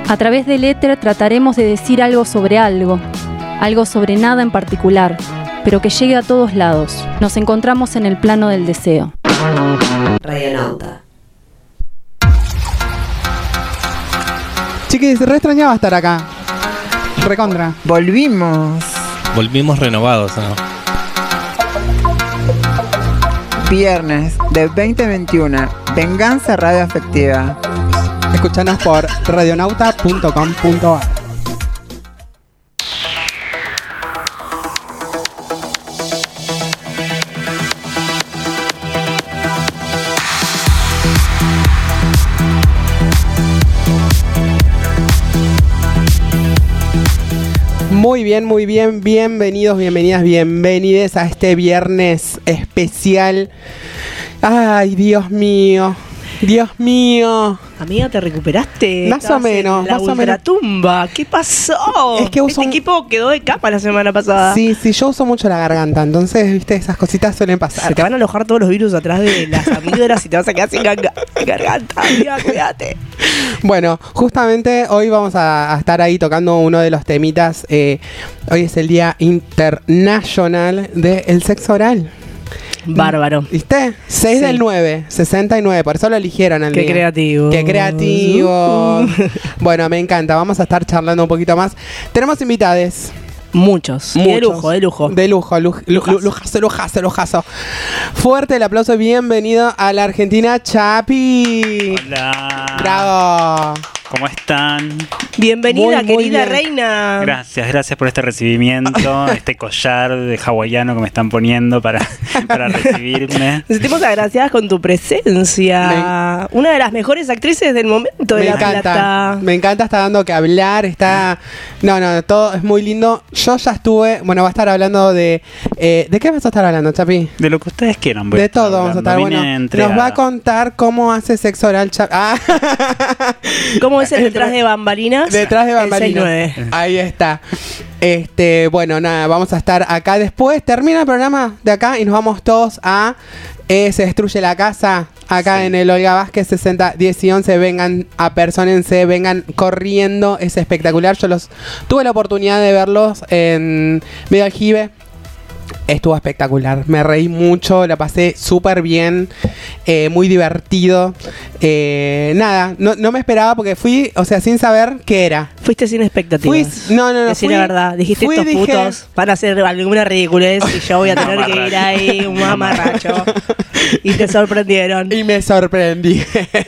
A través del éter trataremos de decir algo sobre nada en particular, pero que llegue a todos lados. Nos encontramos en el plano del deseo. Radionauta. Chiquis, re extrañaba estar acá. Recontra. Volvimos renovados, ¿no? Viernes de 2021. Venganza radioafectiva. Escuchanos por radionauta.com.ar. Muy bien, bienvenidos, bienvenidas, bienvenides a este viernes especial. Ay, Dios mío. Amiga, ¿te recuperaste? Más o menos. La ultratumba. ¿Qué pasó? Es que este equipo quedó de capa la semana pasada. Sí, yo uso mucho la garganta, entonces, viste, esas cositas suelen pasar. Se te van a alojar todos los virus atrás de las amígdalas y te vas a quedar sin garganta. Amiga, cuídate. Bueno, justamente hoy vamos a estar ahí tocando uno de los temitas. Hoy es el Día Internacional del Sexo Oral. Bárbaro. ¿Viste? 6 del 9, 69, por eso lo eligieron el Qué día. creativo. Qué creativo. Bueno, me encanta, vamos a estar charlando un poquito más. Tenemos invitades. Muchos. De lujo. Lujazo. Fuerte el aplauso, bienvenido a la Argentina, Chapi. Hola. Bravo. ¿Cómo están? Bienvenida, muy querida bien. reina. Gracias por este recibimiento, este collar de hawaiano que me están poniendo para recibirme. Nos sentimos agradecidas con tu presencia. Una de las mejores actrices del momento de La Plata. Me encanta, está dando que hablar, está... No, todo es muy lindo. Yo ya estuve, va a estar hablando de... ¿De qué vas a estar hablando, Chapi? De lo que ustedes quieran. De todo vamos a estar, nos va a contar cómo hace sexo oral Chapi. ¿Cómo es el detrás de bambalinas? Detrás de bambalinas. 6-9. Ahí está. Bueno, nada, vamos a estar acá después. Termina el programa de acá y nos vamos todos a Se Destruye la Casa. Acá en el Olga Vázquez 60, 10 y 11. Vengan, apersónense, vengan corriendo. Es espectacular. Yo tuve la oportunidad de verlos en Medio Aljibe. Estuvo espectacular, me reí mucho, la pasé súper bien, muy divertido. Nada, no me esperaba porque fui, sin saber qué era. Fuiste sin expectativas. No. Decir la verdad, dijiste estos putos van a hacer alguna ridiculez y yo voy a tener que ir ahí, un mamarracho. Y te sorprendieron. Y me sorprendieron.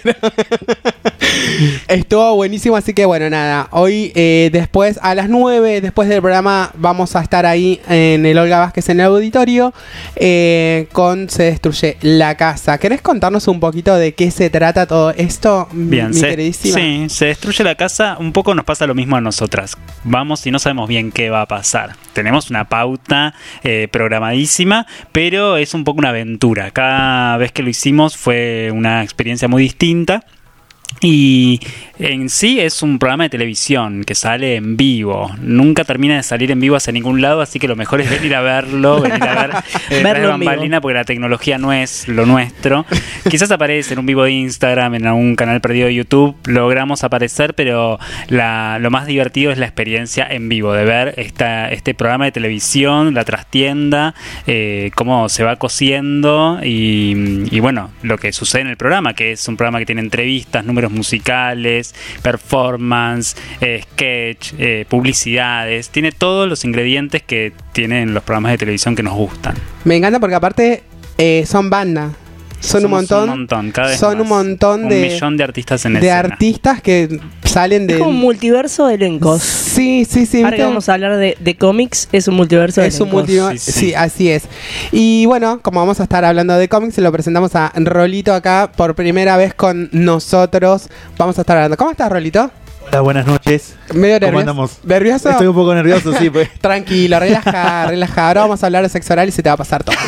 Estuvo buenísimo, así que bueno, nada. Hoy después, a las 9, después del programa, vamos a estar ahí en el Olga Vázquez en el auditorio con Se Destruye la Casa. ¿Querés contarnos un poquito de qué se trata todo esto, bien, mi queridísima? Sí, Se Destruye la Casa. Un poco nos pasa lo mismo a nosotras. Vamos y no sabemos bien qué va a pasar. Tenemos una pauta programadísima, pero es un poco una aventura. Cada vez que lo hicimos fue una experiencia muy distinta. Y en sí es un programa de televisión que sale en vivo. Nunca termina de salir en vivo hacia ningún lado, así que lo mejor es venir a verlo, venir a ver bambalina, porque la tecnología no es lo nuestro. Quizás aparece en un vivo de Instagram, en algún canal perdido de YouTube, logramos aparecer, pero lo más divertido es la experiencia en vivo, de ver este programa de televisión, la trastienda, cómo se va cosiendo y bueno, lo que sucede en el programa, que es un programa que tiene entrevistas, números musicales, performance, sketch, publicidades, tiene todos los ingredientes que tienen los programas de televisión que nos gustan. Me encanta porque aparte son banda. Son un montón, cada vez son más. un montón de... Un millón de artistas en de escena. artistas que salen de... Es como un multiverso de elencos. Sí. Ahora que vamos a hablar de cómics, es un multiverso de elencos. Sí, así es. Y bueno, como vamos a estar hablando de cómics, lo presentamos a Rolito acá por primera vez con nosotros. Vamos a estar hablando. ¿Cómo estás, Rolito? Hola, buenas noches. Medio ¿Cómo nervioso. andamos? ¿Nervioso? Estoy un poco nervioso, sí. Pues. Tranquilo, relaja. Ahora vamos a hablar de sexo oral y se te va a pasar todo.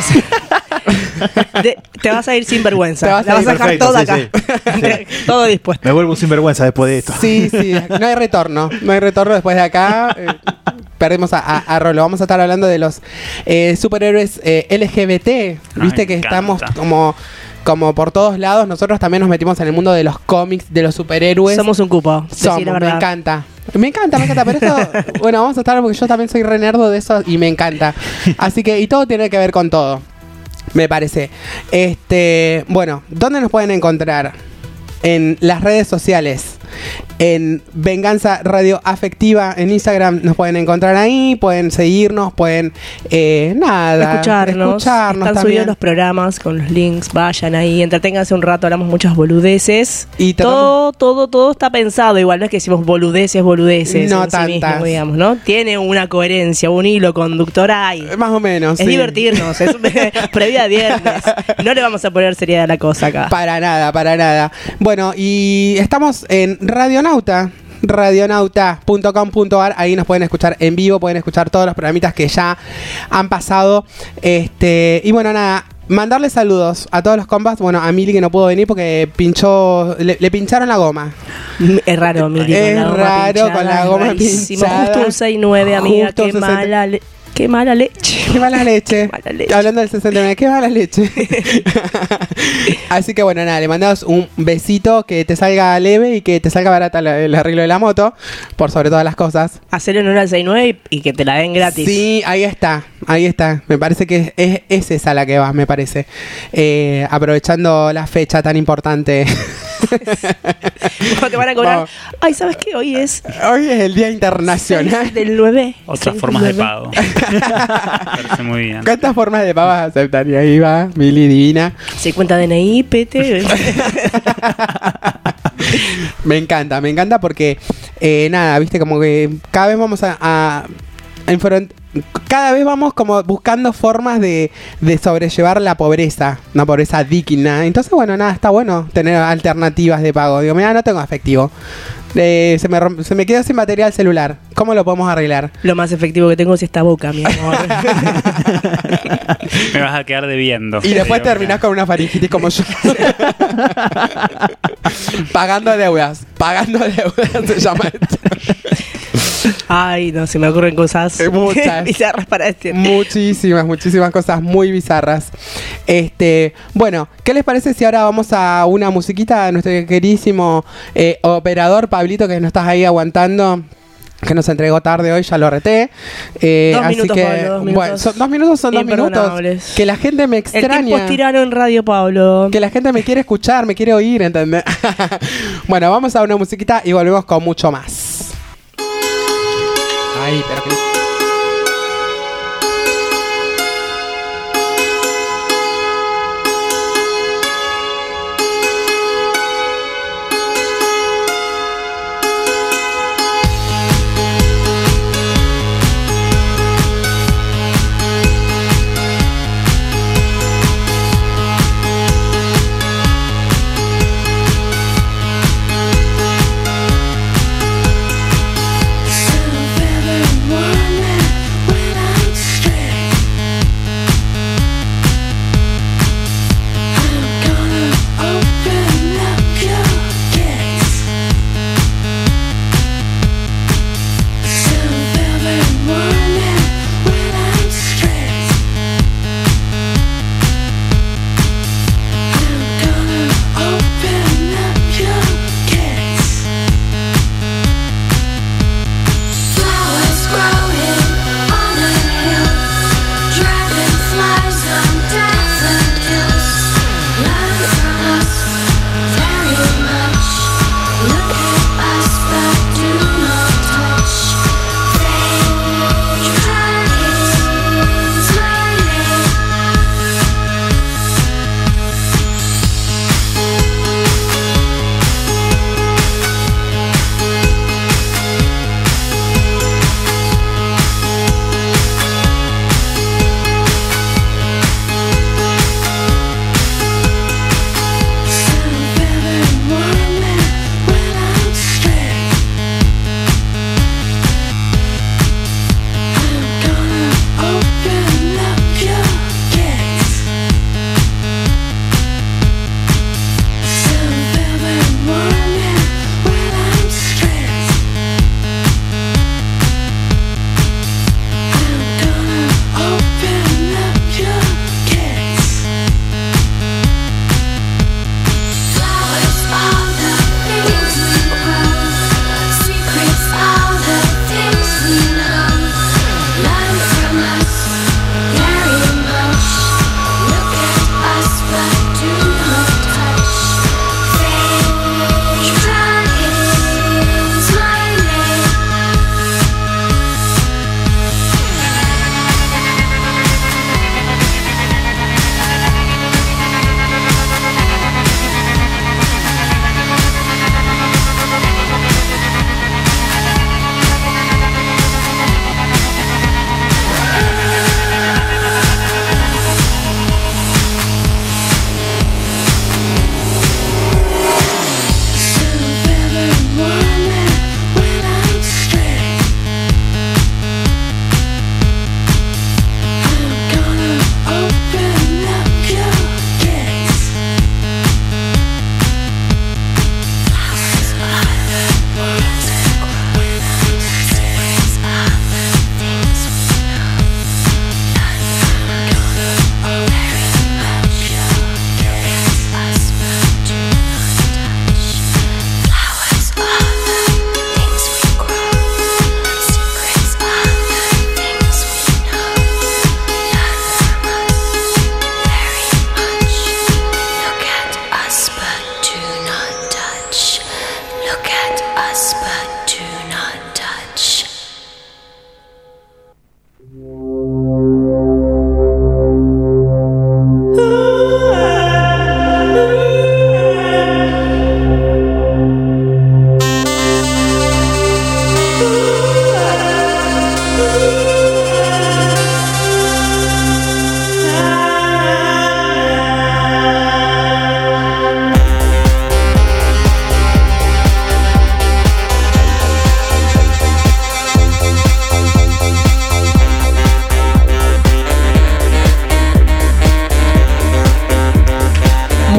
Te vas a ir sin vergüenza. Te vas La vas a dejar perfecto, todo sí, acá. sí. Todo dispuesto. Me vuelvo un sinvergüenza después de esto. Sí. No hay retorno después de acá. Perdemos a Rolo. Vamos a estar hablando de los superhéroes LGBT. Viste que encanta. estamos como como por todos lados. Nosotros también nos metimos en el mundo de los cómics, de los superhéroes. Somos un cupo. Somos, me encanta. Me encanta, pero eso, bueno, vamos a estar porque yo también soy re nerdo de eso y me encanta. Así que, y todo tiene que ver con todo, me parece. Bueno, ¿dónde nos pueden encontrar? En las redes sociales. En Venganza Radio Afectiva en Instagram nos pueden encontrar ahí, pueden seguirnos, pueden escucharnos Están también. subidos los programas con los links, vayan ahí, entreténganse un rato, hablamos muchas boludeces. Y todo está pensado, igual no es que decimos boludeces no en tantas. sí mismo, digamos, ¿no? Tiene una coherencia, un hilo conductor ahí. Más o menos. Es sí. divertirnos, es previa viernes. No le vamos a poner seriedad a la cosa acá. Para nada. Bueno, y estamos en radionauta.com.ar, ahí nos pueden escuchar en vivo, pueden escuchar todos los programitas que ya han pasado. Y bueno, nada, mandarle saludos a todos los compas. Bueno, a Mili que no pudo venir porque le pincharon la goma. Es raro, Mili, con la goma pinchada. Justo un 6-9, amiga, Justo un qué mala leche. Qué mala leche. Hablando del 69, qué mala leche. Así que bueno, nada, le mandamos un besito, que te salga leve y que te salga barata el arreglo de la moto, por sobre todas las cosas. Hacer en hora al 6-9 y que te la den gratis. Sí, ahí está. Me parece que es esa la que va, me parece. Aprovechando la fecha tan importante. ¿Cómo te van a cobrar? Ay, ¿sabes qué? Hoy es el Día Internacional del 9. Otras formas de pago. Parece muy bien. ¿Cuántas formas de pago aceptaría? Ahí va, Mili divina. Se cuenta DNI, PT. Me encanta porque nada, viste, como que cada vez vamos cada vez vamos como buscando formas de sobrellevar la pobreza, una pobreza digna. Entonces, bueno, nada, está bueno tener alternativas de pago. Digo, mira, no tengo efectivo. Se me quedó sin batería el celular. ¿Cómo lo podemos arreglar? Lo más efectivo que tengo es esta boca, mi amor. Me vas a quedar debiendo. Y después terminás con una faringitis como yo. Pagando deudas se llama esto. Ay, no, se me ocurren cosas muchas bizarras para este. Muchísimas cosas muy bizarras. Bueno, ¿qué les parece si ahora vamos a una musiquita de nuestro queridísimo operador Pablito, que nos estás ahí aguantando? Que nos entregó tarde hoy, ya lo reté. 2 minutos, que, Pablo, 2 minutos. Bueno, son 2 minutos. Que la gente me extraña. El tiempo es tirano en radio, Pablo. Que la gente me quiere escuchar, me quiere oír, ¿entendés? Bueno, vamos a una musiquita y volvemos con mucho más. Ay, pero que... One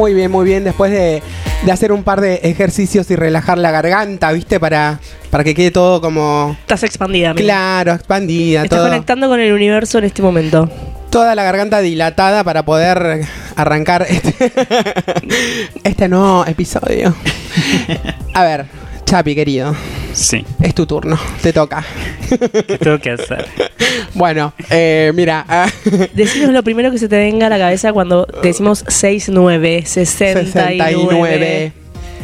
Muy bien. Después de hacer un par de ejercicios y relajar la garganta, ¿viste? Para que quede todo como... Estás expandida, amiga. Claro, expandida. Estás todo. conectando con el universo en este momento. Toda la garganta dilatada para poder arrancar este nuevo episodio. A ver, Chapi, querido. Sí. Es tu turno, te toca. ¿Qué tengo que hacer? Bueno, mira. Decinos lo primero que se te venga a la cabeza cuando decimos 69, 69.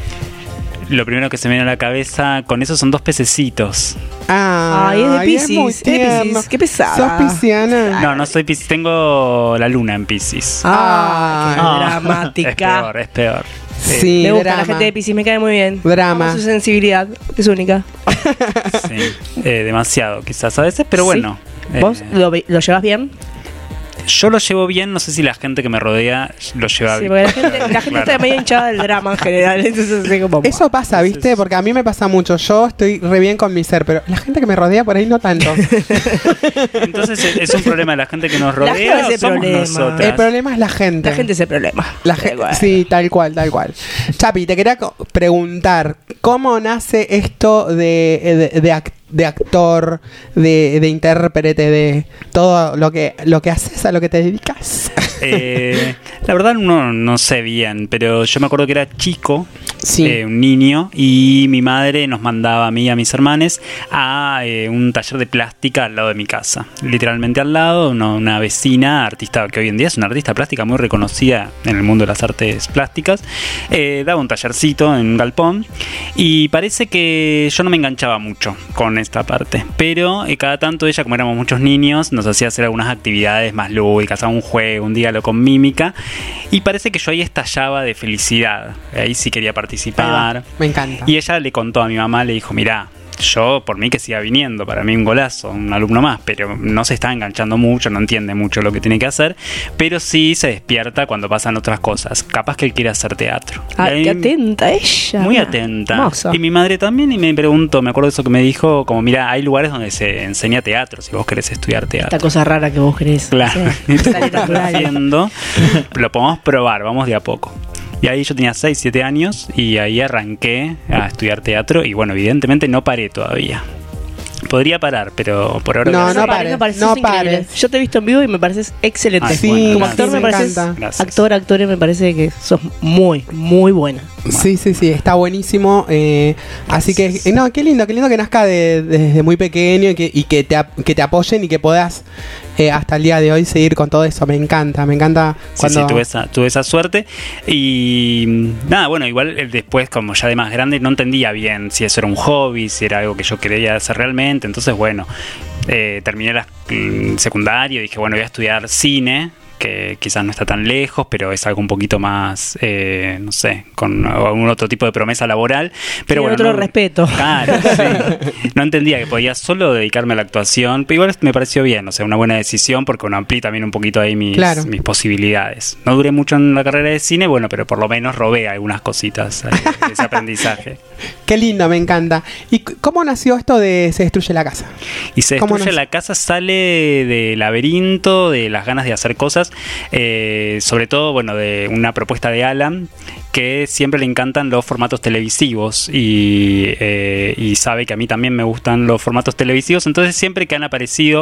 Lo primero que se me viene a la cabeza, con eso son 2 pececitos. Ay, es de Piscis. muy tierno. Piscis. Qué pesada. ¿Sos pisciana? No soy Piscis, tengo la luna en Piscis. Qué dramática. Es peor. Sí, Me gusta drama. la gente de Piscis, me cae muy bien. Drama. Amo su sensibilidad, es única. Sí, demasiado quizás a veces, pero bueno. ¿Vos lo llevas bien? Yo lo llevo bien, no sé si la gente que me rodea lo lleva Sí, bien. porque la gente Claro. está medio hinchada del drama en general. Entonces, es como, Eso pasa, ¿viste? Porque a mí me pasa mucho. Yo estoy re bien con mi ser, pero la gente que me rodea por ahí no tanto. Entonces es un problema de la gente que nos La gente rodea es o el somos problema. nosotras. El problema es la gente. La gente es el problema. Igual. Sí, tal cual. Chapi, te quería preguntar, ¿cómo nace esto de actor, de intérprete, de todo lo que haces, a lo que te dedicas? La verdad no sé bien, pero yo me acuerdo que era chico, Sí. un niño, y mi madre nos mandaba a mí y a mis hermanes a un taller de plástica al lado de mi casa. Literalmente al lado, una vecina, artista que hoy en día es una artista plástica muy reconocida en el mundo de las artes plásticas, daba un tallercito en un galpón, y parece que yo no me enganchaba mucho con esta parte, pero cada tanto ella, como éramos muchos niños, nos hacía hacer algunas actividades más lúdicas, un juego, un diálogo con mímica, y parece que yo ahí estallaba de felicidad, ahí sí quería participar. Me encanta. Y ella le contó a mi mamá, le dijo, mirá, yo por mí que siga viniendo, para mí un golazo, un alumno más, pero no se está enganchando mucho, no entiende mucho lo que tiene que hacer, pero sí se despierta cuando pasan otras cosas. Capaz que él quiere hacer teatro. Ay, qué atenta ella. Muy atenta. Hermoso. Y mi madre también, y me preguntó, me acuerdo de eso que me dijo, como mira, hay lugares donde se enseña teatro, si vos querés estudiar teatro. Esta cosa rara que vos querés. Claro, Sí. Sale natural. haciendo, lo podemos probar, vamos de a poco. Y ahí yo tenía 6, 7 años y ahí arranqué a estudiar teatro y bueno, evidentemente no paré todavía. Podría parar, pero por ahora... No, No pares, pareces no increíble. pares. Yo te he visto en vivo y me pareces excelente. Ay, Sí, bueno, como gracias. actor me pareces encanta. Gracias. actor, me parece que sos muy, muy buena. Sí, está buenísimo. Así que, no, qué lindo que nazca desde muy pequeño y que te apoyen y que puedas hasta el día de hoy seguir con todo eso. Me encanta cuando... Sí, tuve esa suerte. Y nada, bueno, igual después, como ya de más grande, no entendía bien si eso era un hobby, si era algo que yo quería hacer realmente. Entonces, bueno, terminé la secundaria y dije, bueno, voy a estudiar cine, que quizás no está tan lejos, pero es algo un poquito más, no sé, con algún otro tipo de promesa laboral. Pero Tiene bueno, otro respeto. Claro, sí. No entendía que podía solo dedicarme a la actuación, pero igual me pareció bien, o sea, una buena decisión porque bueno, amplié también un poquito ahí mis posibilidades. No duré mucho en la carrera de cine, bueno, pero por lo menos robé algunas cositas de ese aprendizaje. Qué lindo, me encanta. ¿Y cómo nació esto de Se destruye la casa? Y Se destruye la casa sale del laberinto, de las ganas de hacer cosas, sobre todo, bueno, de una propuesta de Alan, que siempre le encantan los formatos televisivos y sabe que a mí también me gustan los formatos televisivos, entonces siempre que han aparecido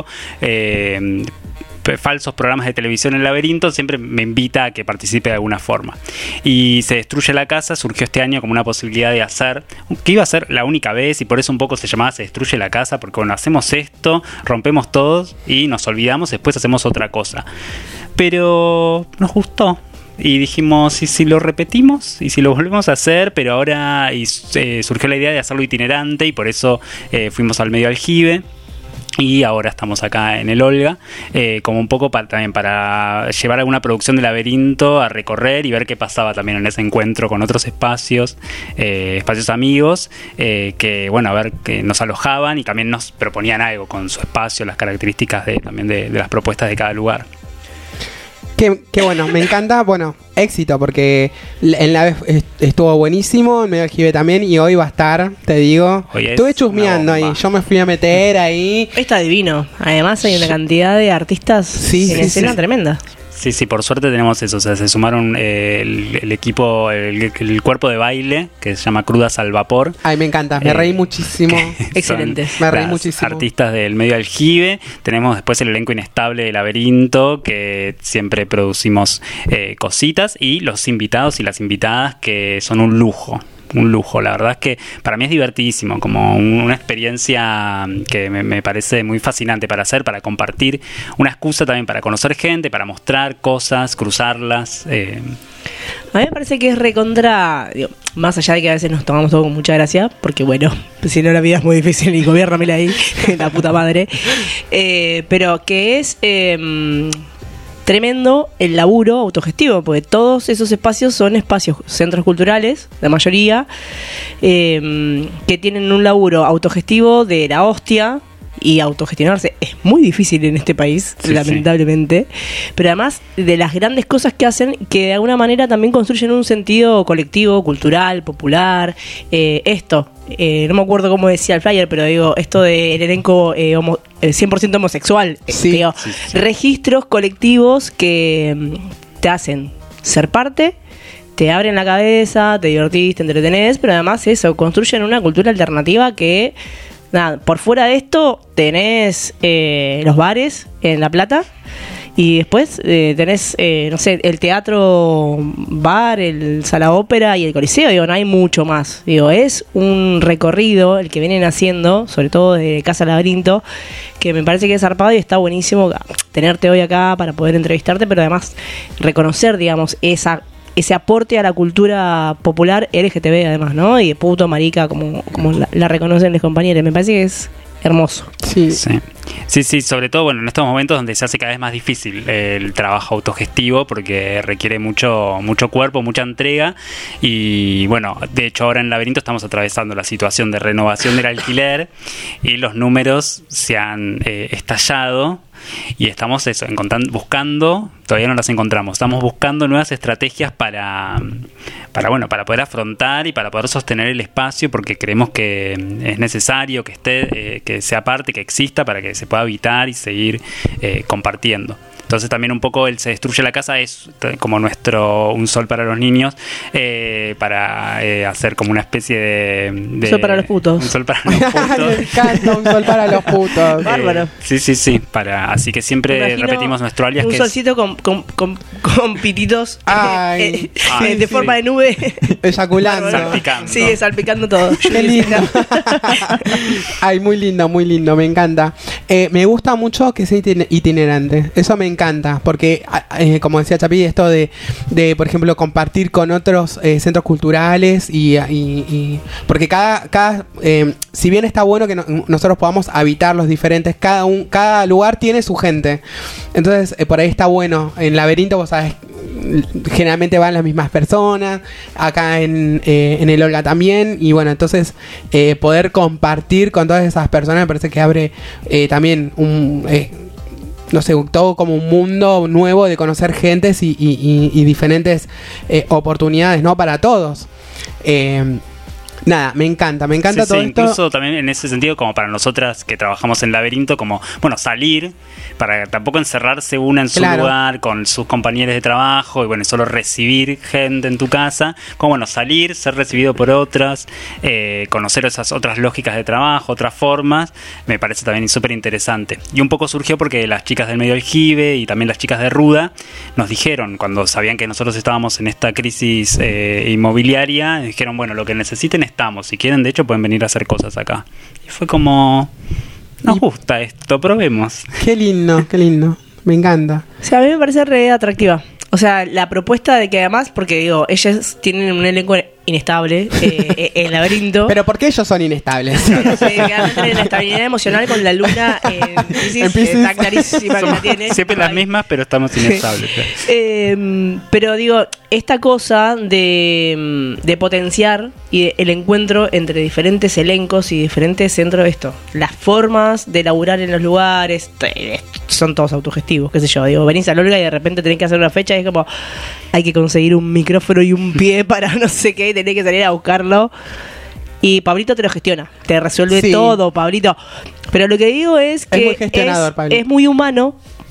falsos programas de televisión en el laberinto, siempre me invita a que participe de alguna forma. Y Se destruye la casa surgió este año como una posibilidad de hacer, que iba a ser la única vez, y por eso un poco se llamaba Se destruye la casa, porque bueno, hacemos esto, rompemos todos y nos olvidamos, después hacemos otra cosa. Pero nos gustó. Y dijimos, ¿y si lo repetimos? ¿Y si lo volvemos a hacer? Pero ahora surgió la idea de hacerlo itinerante y por eso fuimos al medio aljibe. Y ahora estamos acá en el Olga, como un poco también para llevar alguna producción de laberinto a recorrer y ver qué pasaba también en ese encuentro con otros espacios amigos, que bueno, a ver, que nos alojaban y también nos proponían algo con su espacio, las características también de las propuestas de cada lugar. Qué bueno, me encanta, bueno, éxito, porque en la vez estuvo buenísimo, en medio aljibe también, y hoy va a estar, te digo. Estuve chusmeando ahí, yo me fui a meter ahí. Está divino. Además hay una cantidad de artistas en escena tremenda. Sí, por suerte tenemos eso. O sea, se sumaron el equipo, el cuerpo de baile que se llama Crudas al Vapor. Ay, me encanta, me reí muchísimo. Excelente. Me reí las muchísimo. Artistas del medio aljibe. Tenemos después el elenco inestable de Laberinto, que siempre producimos cositas, y los invitados y las invitadas, que son un lujo. La verdad es que para mí es divertidísimo, como una experiencia que me parece muy fascinante para hacer, para compartir, una excusa también para conocer gente, para mostrar cosas, cruzarlas. A mí me parece que es recontra, digo, más allá de que a veces nos tomamos todo con mucha gracia, porque bueno, si no la vida es muy difícil y gobiérnamela ahí, la puta madre, pero que es... tremendo el laburo autogestivo, porque todos esos espacios son espacios, centros culturales, la mayoría, que tienen un laburo autogestivo de la hostia, y autogestionarse es muy difícil en este país, sí, lamentablemente, sí. Pero además de las grandes cosas que hacen, que de alguna manera también construyen un sentido colectivo, cultural, popular, no me acuerdo cómo decía el flyer, pero digo, esto del elenco 100% homosexual, sí, digo, sí. Registros colectivos que te hacen ser parte, te abren la cabeza, te divertís, te entretenés, pero además eso, construyen una cultura alternativa que... Nada, por fuera de esto tenés los bares en La Plata, y después tenés, no sé, el teatro bar, el sala ópera y el coliseo. Digo, no hay mucho más. Digo, es un recorrido el que vienen haciendo, sobre todo de Casa Laberinto, que me parece que es zarpado y está buenísimo tenerte hoy acá para poder entrevistarte, pero además reconocer, digamos, ese aporte a la cultura popular LGTB, además, ¿no? Y de puto, marica, como la reconocen los compañeros. Me parece que es hermoso. Sí, sobre todo, bueno, en estos momentos donde se hace cada vez más difícil el trabajo autogestivo, porque requiere mucho cuerpo, mucha entrega. Y bueno, de hecho ahora en Laberinto estamos atravesando la situación de renovación del alquiler, y los números se han estallado. Y estamos buscando, todavía no las encontramos, estamos buscando nuevas estrategias para poder afrontar y para poder sostener el espacio, porque creemos que es necesario que esté, que sea parte, que exista, para que se pueda habitar y seguir compartiendo. Entonces también un poco el Se Destruye la Casa es como un sol para los niños, para hacer como una especie de sol para los putos. Un sol para los putos. Me encanta, un sol para los putos. Bárbaro. Sí. Así que siempre repetimos nuestro alias. Un solcito con pititos de forma de nube. Eyaculando. Salpicando. Sí, salpicando todo. Qué lindo. Ay, muy lindo, me encanta. Me gusta mucho que sea itinerante. Eso me encanta, porque como decía Chapi, esto de por ejemplo compartir con otros centros culturales y porque cada si bien está bueno que nosotros podamos habitar los diferentes, cada lugar tiene su gente, entonces por ahí está bueno. En Laberinto, vos sabés, generalmente van las mismas personas, acá en el Olga también, y bueno, entonces poder compartir con todas esas personas me parece que abre también no sé, todo como un mundo nuevo de conocer gentes y diferentes oportunidades, ¿no? Para todos. Nada, me encanta todo esto. Incluso también en ese sentido, como para nosotras que trabajamos en Laberinto, como, bueno, salir, para tampoco encerrarse una en su lugar con sus compañeros de trabajo, y bueno, solo recibir gente en tu casa, como bueno, salir, ser recibido por otras, conocer esas otras lógicas de trabajo, otras formas, me parece también súper interesante. Y un poco surgió porque las chicas del medio aljibe y también las chicas de Ruda nos dijeron, cuando sabían que nosotros estábamos en esta crisis inmobiliaria, dijeron, bueno, lo que necesiten estamos, si quieren, de hecho pueden venir a hacer cosas acá. Y fue como, nos gusta esto, probemos. Qué lindo, me encanta. O sea, a mí me parece re atractiva. O sea, la propuesta de que además, porque digo, ellas tienen un elenco inestable, el Laberinto. ¿Pero por qué ellos son inestables? No sé, realmente la inestabilidad emocional con la luna en Piscis está clarísima que la tiene. Siempre las mismas, pero estamos inestables. Pero digo, esta cosa de potenciar y el encuentro entre diferentes elencos y diferentes centros de esto. Las formas de laburar en los lugares son todos autogestivos, qué sé yo. Digo, venís a Olga y de repente tenés que hacer una fecha y es como, hay que conseguir un micrófono y un pie para no sé qué, tenés que salir a buscarlo. Y Pablito te lo gestiona, te resuelve todo, Pablito. Pero lo que digo es que es muy gestionador, es muy humano,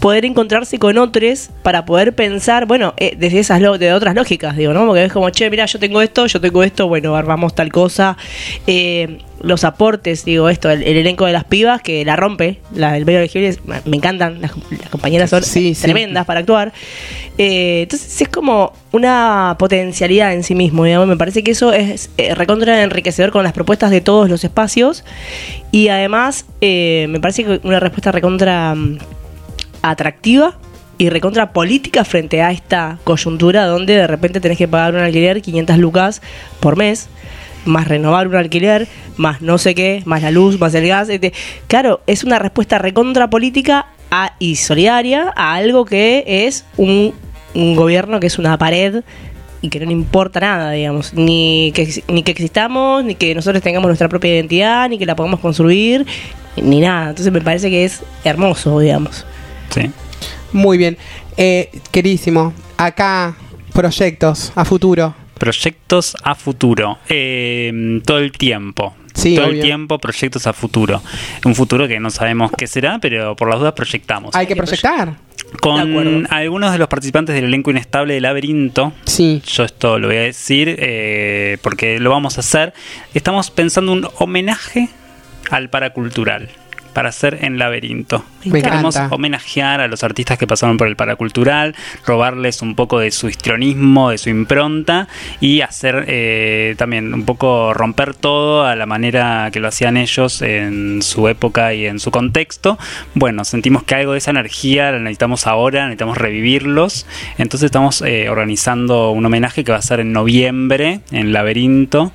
poder encontrarse con otros para poder pensar, bueno, desde de otras lógicas, digo, ¿no? Porque es como, che, mira, yo tengo esto, bueno, armamos tal cosa. Los aportes, digo, esto, el elenco de las pibas que la rompe, el medio elegible, me encantan, las compañeras son tremendas para actuar. Entonces es como una potencialidad en sí mismo, digamos. Me parece que eso es recontra enriquecedor con las propuestas de todos los espacios, y además me parece que una respuesta recontra atractiva y recontra política frente a esta coyuntura donde de repente tenés que pagar un alquiler 500 lucas por mes, más renovar un alquiler, más no sé qué, más la luz, más el gas. Claro, es una respuesta recontra política y solidaria a algo que es un gobierno que es una pared y que no le importa nada, digamos, ni que existamos, ni que nosotros tengamos nuestra propia identidad, ni que la podamos construir, ni nada. Entonces me parece que es hermoso, digamos. Sí. Muy bien. Queridísimo, acá proyectos a futuro. Proyectos a futuro. Todo el tiempo. Sí, todo obvio. el tiempo proyectos a futuro. Un futuro que no sabemos qué será, pero por las dudas proyectamos. Hay que proyectar. Con algunos de los participantes del elenco inestable de Laberinto. Sí. Yo esto lo voy a decir porque lo vamos a hacer. Estamos pensando un homenaje al paracultural para hacer en Laberinto. Me Queremos encanta. homenajear a los artistas que pasaron por el paracultural, robarles un poco de su histrionismo, de su impronta, y hacer también un poco romper todo a la manera que lo hacían ellos en su época y en su contexto. Bueno, sentimos que algo de esa energía la necesitamos ahora, necesitamos revivirlos. Entonces estamos organizando un homenaje que va a ser en noviembre en Laberinto.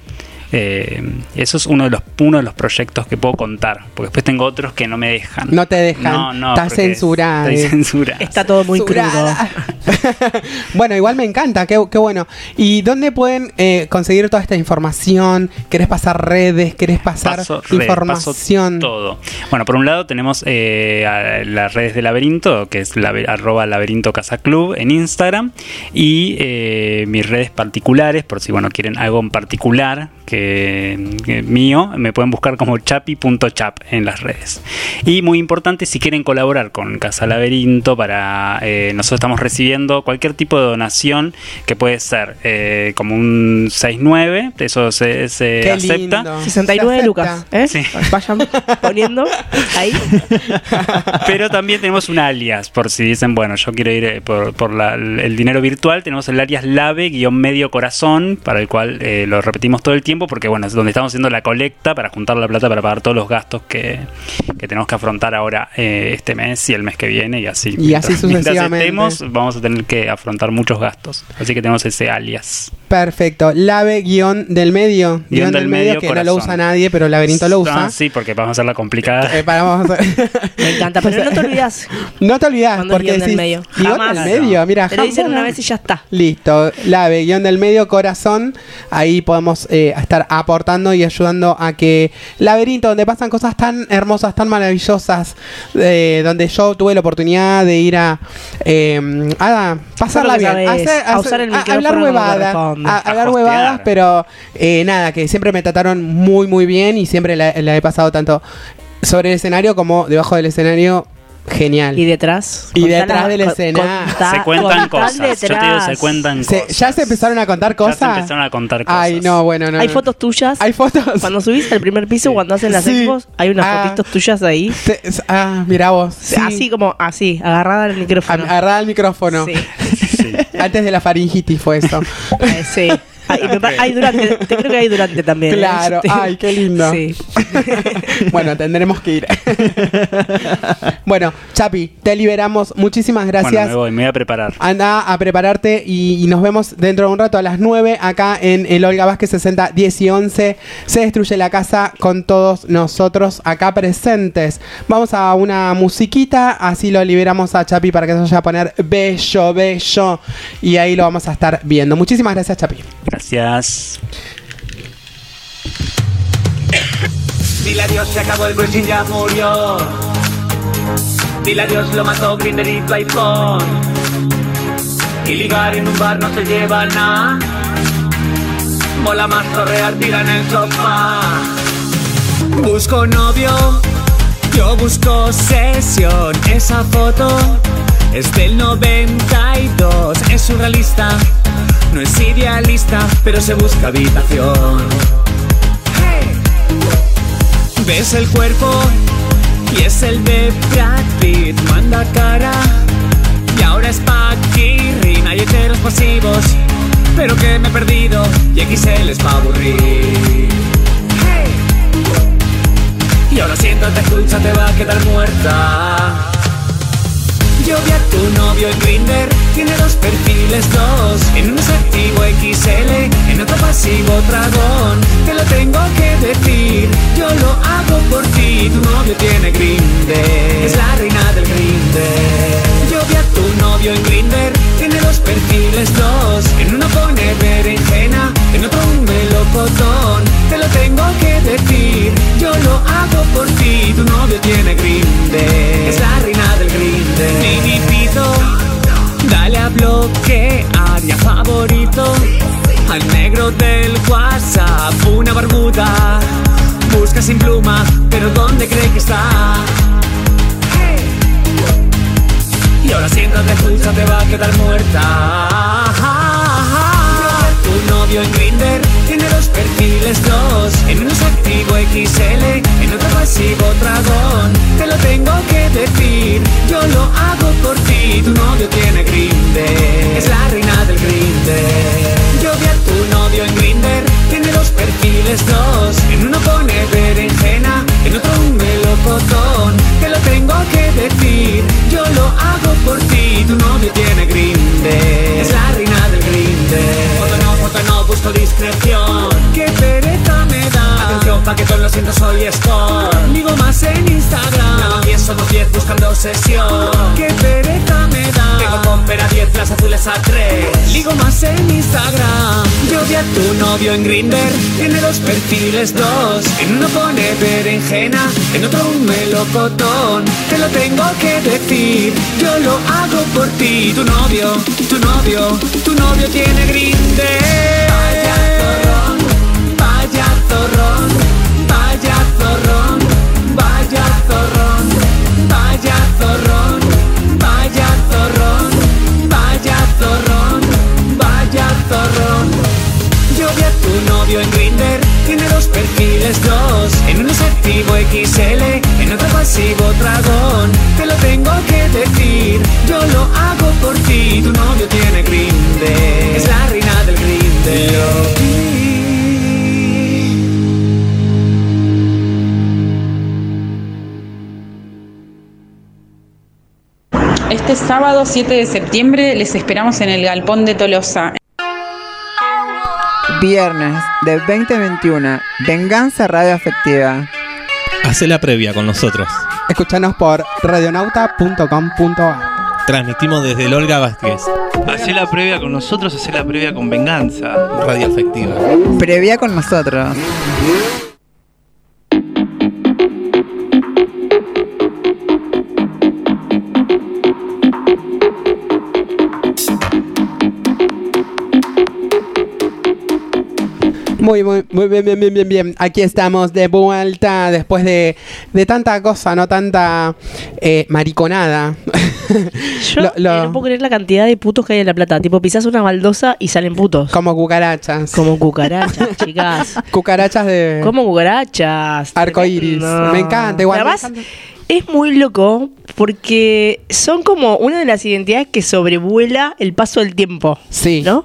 Eso es uno de los proyectos que puedo contar, porque después tengo otros que no me dejan. No te dejan. No, Está censurada. Estoy censurada. Está todo muy crudo. Bueno, igual me encanta, qué bueno. ¿Y dónde pueden conseguir toda esta información? ¿Querés pasar redes? ¿Querés pasar información? Paso todo. Bueno, por un lado tenemos las redes de Laberinto, que es @laberinto casa club en Instagram, y mis redes particulares, por si quieren algo en particular que mío, me pueden buscar como chapi.chap en las redes. Y muy importante, si quieren colaborar con Casa Laberinto, nosotros estamos recibiendo cualquier tipo de donación, que puede ser como un 6.9, eso se acepta. Lindo. 69 lucas, Sí. Vayan poniendo ahí. Pero también tenemos un alias, por si dicen, yo quiero ir por el dinero virtual. Tenemos el alias Lave-medio corazón, para el cual lo repetimos todo el tiempo, porque es donde estamos haciendo la colecta para juntar la plata para pagar todos los gastos que tenemos que afrontar ahora este mes y el mes que viene, y así. Y así sucesivamente. Mientras estemos, vamos a tener que afrontar muchos gastos. Así que tenemos ese alias. Perfecto. Lave-del medio. Guión del medio, que corazón. no lo usa nadie, pero Laberinto lo usa. Sí, porque vamos a hacerla complicada. Me encanta, pero no te olvidas. No te olvidas, Cuando es porque guión del decís, medio. guión Jamás. del medio, mira. Te lo dicen una vez y ya está. Listo, Lave-del medio corazón. Ahí podemos estar aportando y ayudando a que Laberinto, donde pasan cosas tan hermosas, tan maravillosas, donde yo tuve la oportunidad de ir a pasarla bien, a usar el micrófono hablar como huevadas, corresponde. hablar A huevadas, hostear. pero nada, que siempre me trataron muy muy bien, y siempre la he pasado tanto sobre el escenario como debajo del escenario. Genial. Y detrás. Y detrás del escenario. Se cuentan cosas. Yo te digo, se cuentan cosas. ¿Ya se empezaron a contar cosas? Ya se empezaron a contar cosas. Ay, no, bueno, no. Hay fotos tuyas. Hay fotos. Cuando subís al primer piso, cuando hacen las Sí. expos, hay unas fotitos tuyas ahí. Mira vos. Sí. Así como, agarrada al micrófono. Agarrada al micrófono. Sí. Sí. Antes de la faringitis fue eso. Sí. Hay durante, creo que hay durante también. Claro, Sí. ay, qué lindo. Sí. Bueno, tendremos que ir. Bueno, Chapi, te liberamos. Muchísimas gracias. Me voy a preparar. Anda a prepararte y nos vemos dentro de un rato a las 9 acá en el Olga Vázquez 60 10 y 11. Se destruye la casa con todos nosotros acá presentes. Vamos a una musiquita, así lo liberamos a Chapi para que se vaya a poner bello, bello. Y ahí lo vamos a estar viendo. Muchísimas gracias, Chapi. Gracias. Dile adiós, se acabó el bruising, ya murió. Dile adiós, lo mató Grindr y tu iPhone. Y ligar en un bar no se lleva nada. Mola más torrear, tira en el sofá. Busco novio, yo busco sesión. Esa foto Es del 92, es surrealista, no es idealista, pero se busca habitación. Hey. Ves el cuerpo y es el de Brad Pitt, manda cara y ahora es Paquirrin. Hay heteros pasivos, pero que me he perdido y XL es pa' aburrir. Hey. Y ahora siéntate, escucha, te va a quedar muerta. Yo vi a tu novio en Grindr, tiene 2 perfiles, 2. En uno es activo XL, en otro pasivo dragón. Te lo tengo que decir, yo lo hago por ti. Tu novio tiene Grindr, es la reina del Grindr. Yo vi a tu novio en Grindr, tiene 2 perfiles, 2. En uno pone berenjena, en otro un melocotón. Te lo tengo que decir, yo lo hago por ti. Tu novio tiene Grindr, es la reina del Grindr. Mi pito, dale a bloquear y a favorito al negro del WhatsApp, una barbuda. Busca sin pluma, pero ¿dónde cree que está? Hey. Y ahora siéntate, escucha, te va a quedar muerta. Tu novio en Grindr tiene 2 perfiles, 2. En uno es activo XL, en otro pasivo dragón. Te lo tengo que decir, yo lo hago por ti. Tu novio tiene Grindr, es la reina del Grindr. Yo vi a tu novio en Grindr, tiene 2 perfiles, 2. En uno pone berenjena, en otro un melocotón. Te lo tengo que decir, yo lo hago por ti. Tu novio tiene Grindr, es la reina del Grindr. Foto no, busco discreción. Qué pereza me da. Atención, paquetón, lo siento, soy score. Digo más en Instagram. Nada 10, somos 10 buscando sesión. Qué pereza me da. Tengo compra 10, las azules a 3. Digo más en Instagram. Yo vi a tu novio en Grindr, tiene 2 perfiles, 2. En uno pone berenjena, en otro un melocotón. Te lo tengo que decir, yo lo hago por ti. Tu novio tiene Grindr. Vaya zorrón, vaya zorrón, vaya zorrón, vaya zorrón, vaya zorrón, vaya zorrón, vaya zorrón, vaya zorrón. Yo vi a tu novio en Grindr, tiene 2 perfiles, 2. En uno es activo XL, en otro pasivo dragón. Te lo tengo que decir, yo lo hago por ti. Tu novio tiene Grindr, es la reina del Grindr. Este sábado 7 de septiembre les esperamos en el Galpón de Tolosa. Viernes de 20 a 21, Venganza Radio Afectiva. Hacé la previa con nosotros. Escuchanos por radionauta.com.ar. Transmitimos desde el Olga Vázquez. Hacé la previa con nosotros, hacé la previa con Venganza Radio Afectiva. Previa con nosotros. Muy bien. Aquí estamos de vuelta después de tanta cosa, no tanta mariconada. Yo no puedo creer la cantidad de putos que hay en La Plata. Tipo, pisás una baldosa y salen putos. Como cucarachas. Como cucarachas, chicas. Cucarachas de... Como cucarachas. Arcoiris. No. Me encanta, igual. Además, es muy loco porque son como una de las identidades que sobrevuela el paso del tiempo. Sí. ¿No?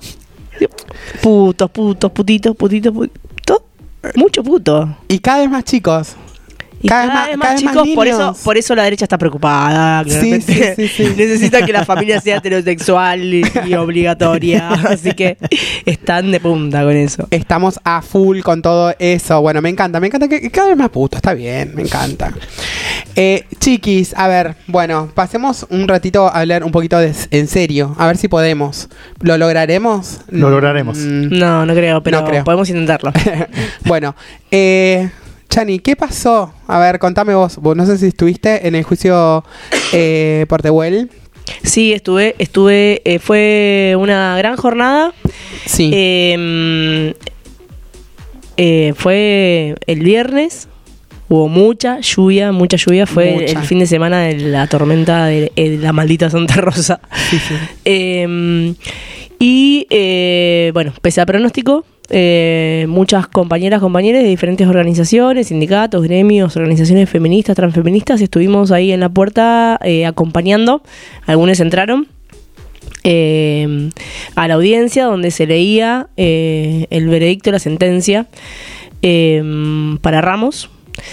Putitos. Mucho puto. Y cada vez más chicos. Y cada vez más chicos, por eso la derecha está preocupada. Sí. Necesita que la familia sea heterosexual y obligatoria. Así que están de punta con eso. Estamos a full con todo eso. Bueno, me encanta que cada vez más puto. Está bien, me encanta. Chiquis, a ver, bueno, pasemos un ratito a hablar un poquito en serio. A ver si podemos. ¿Lo lograremos? Lo lograremos. No creo, pero no creo. Podemos intentarlo. Bueno, Chani, ¿qué pasó? A ver, contame vos. Vos no sé si estuviste en el juicio por Tehuel. Sí, estuve. Fue una gran jornada. Sí. Fue el viernes. Hubo mucha lluvia, fue el fin de semana de la tormenta de la maldita Santa Rosa. Sí, sí. Bueno, pese al pronóstico, muchas compañeros de diferentes organizaciones, sindicatos, gremios, organizaciones feministas, transfeministas, estuvimos ahí en la puerta acompañando. Algunos entraron a la audiencia donde se leía el veredicto, la sentencia para Ramos,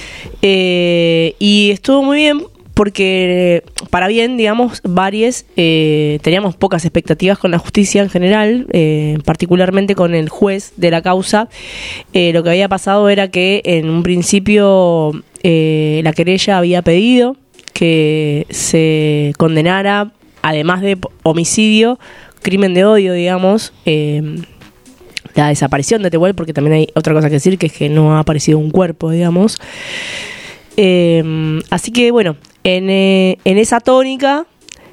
y estuvo muy bien porque, para bien, digamos, teníamos pocas expectativas con la justicia en general, particularmente con el juez de la causa. Lo que había pasado era que en un principio la querella había pedido que se condenara, además de homicidio, crimen de odio, digamos, la desaparición de Tehuel, porque también hay otra cosa que decir, que es que no ha aparecido un cuerpo, digamos. Así que, bueno, en esa tónica,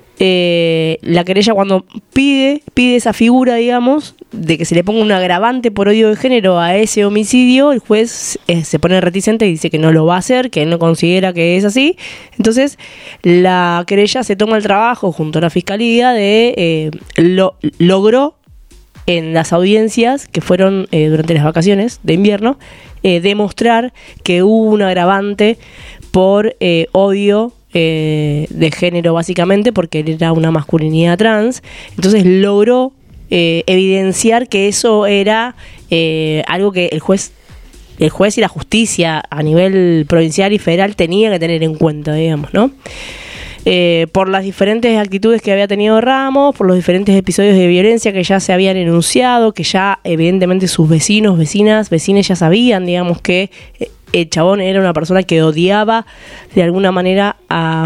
la querella, cuando pide esa figura, digamos, de que se le ponga un agravante por odio de género a ese homicidio, el juez se pone reticente y dice que no lo va a hacer, que él no considera que es así. Entonces, la querella se toma el trabajo junto a la fiscalía de logró en las audiencias que fueron durante las vacaciones de invierno, demostrar que hubo un agravante por odio de género, básicamente porque él era una masculinidad trans. Entonces logró evidenciar que eso era algo que el juez y la justicia a nivel provincial y federal tenía que tener en cuenta, digamos, ¿no? Por las diferentes actitudes que había tenido Ramos, por los diferentes episodios de violencia que ya se habían enunciado, que ya evidentemente sus vecinos, vecinas ya sabían, digamos, que el chabón era una persona que odiaba de alguna manera a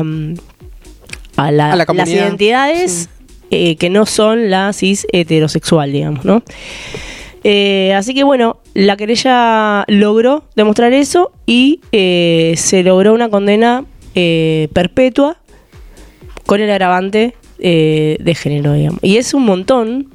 la las identidades, sí, que no son la cis heterosexual, digamos, ¿no? Así que bueno, la querella logró demostrar eso y se logró una condena perpetua con el agravante de género, digamos. Y es un montón,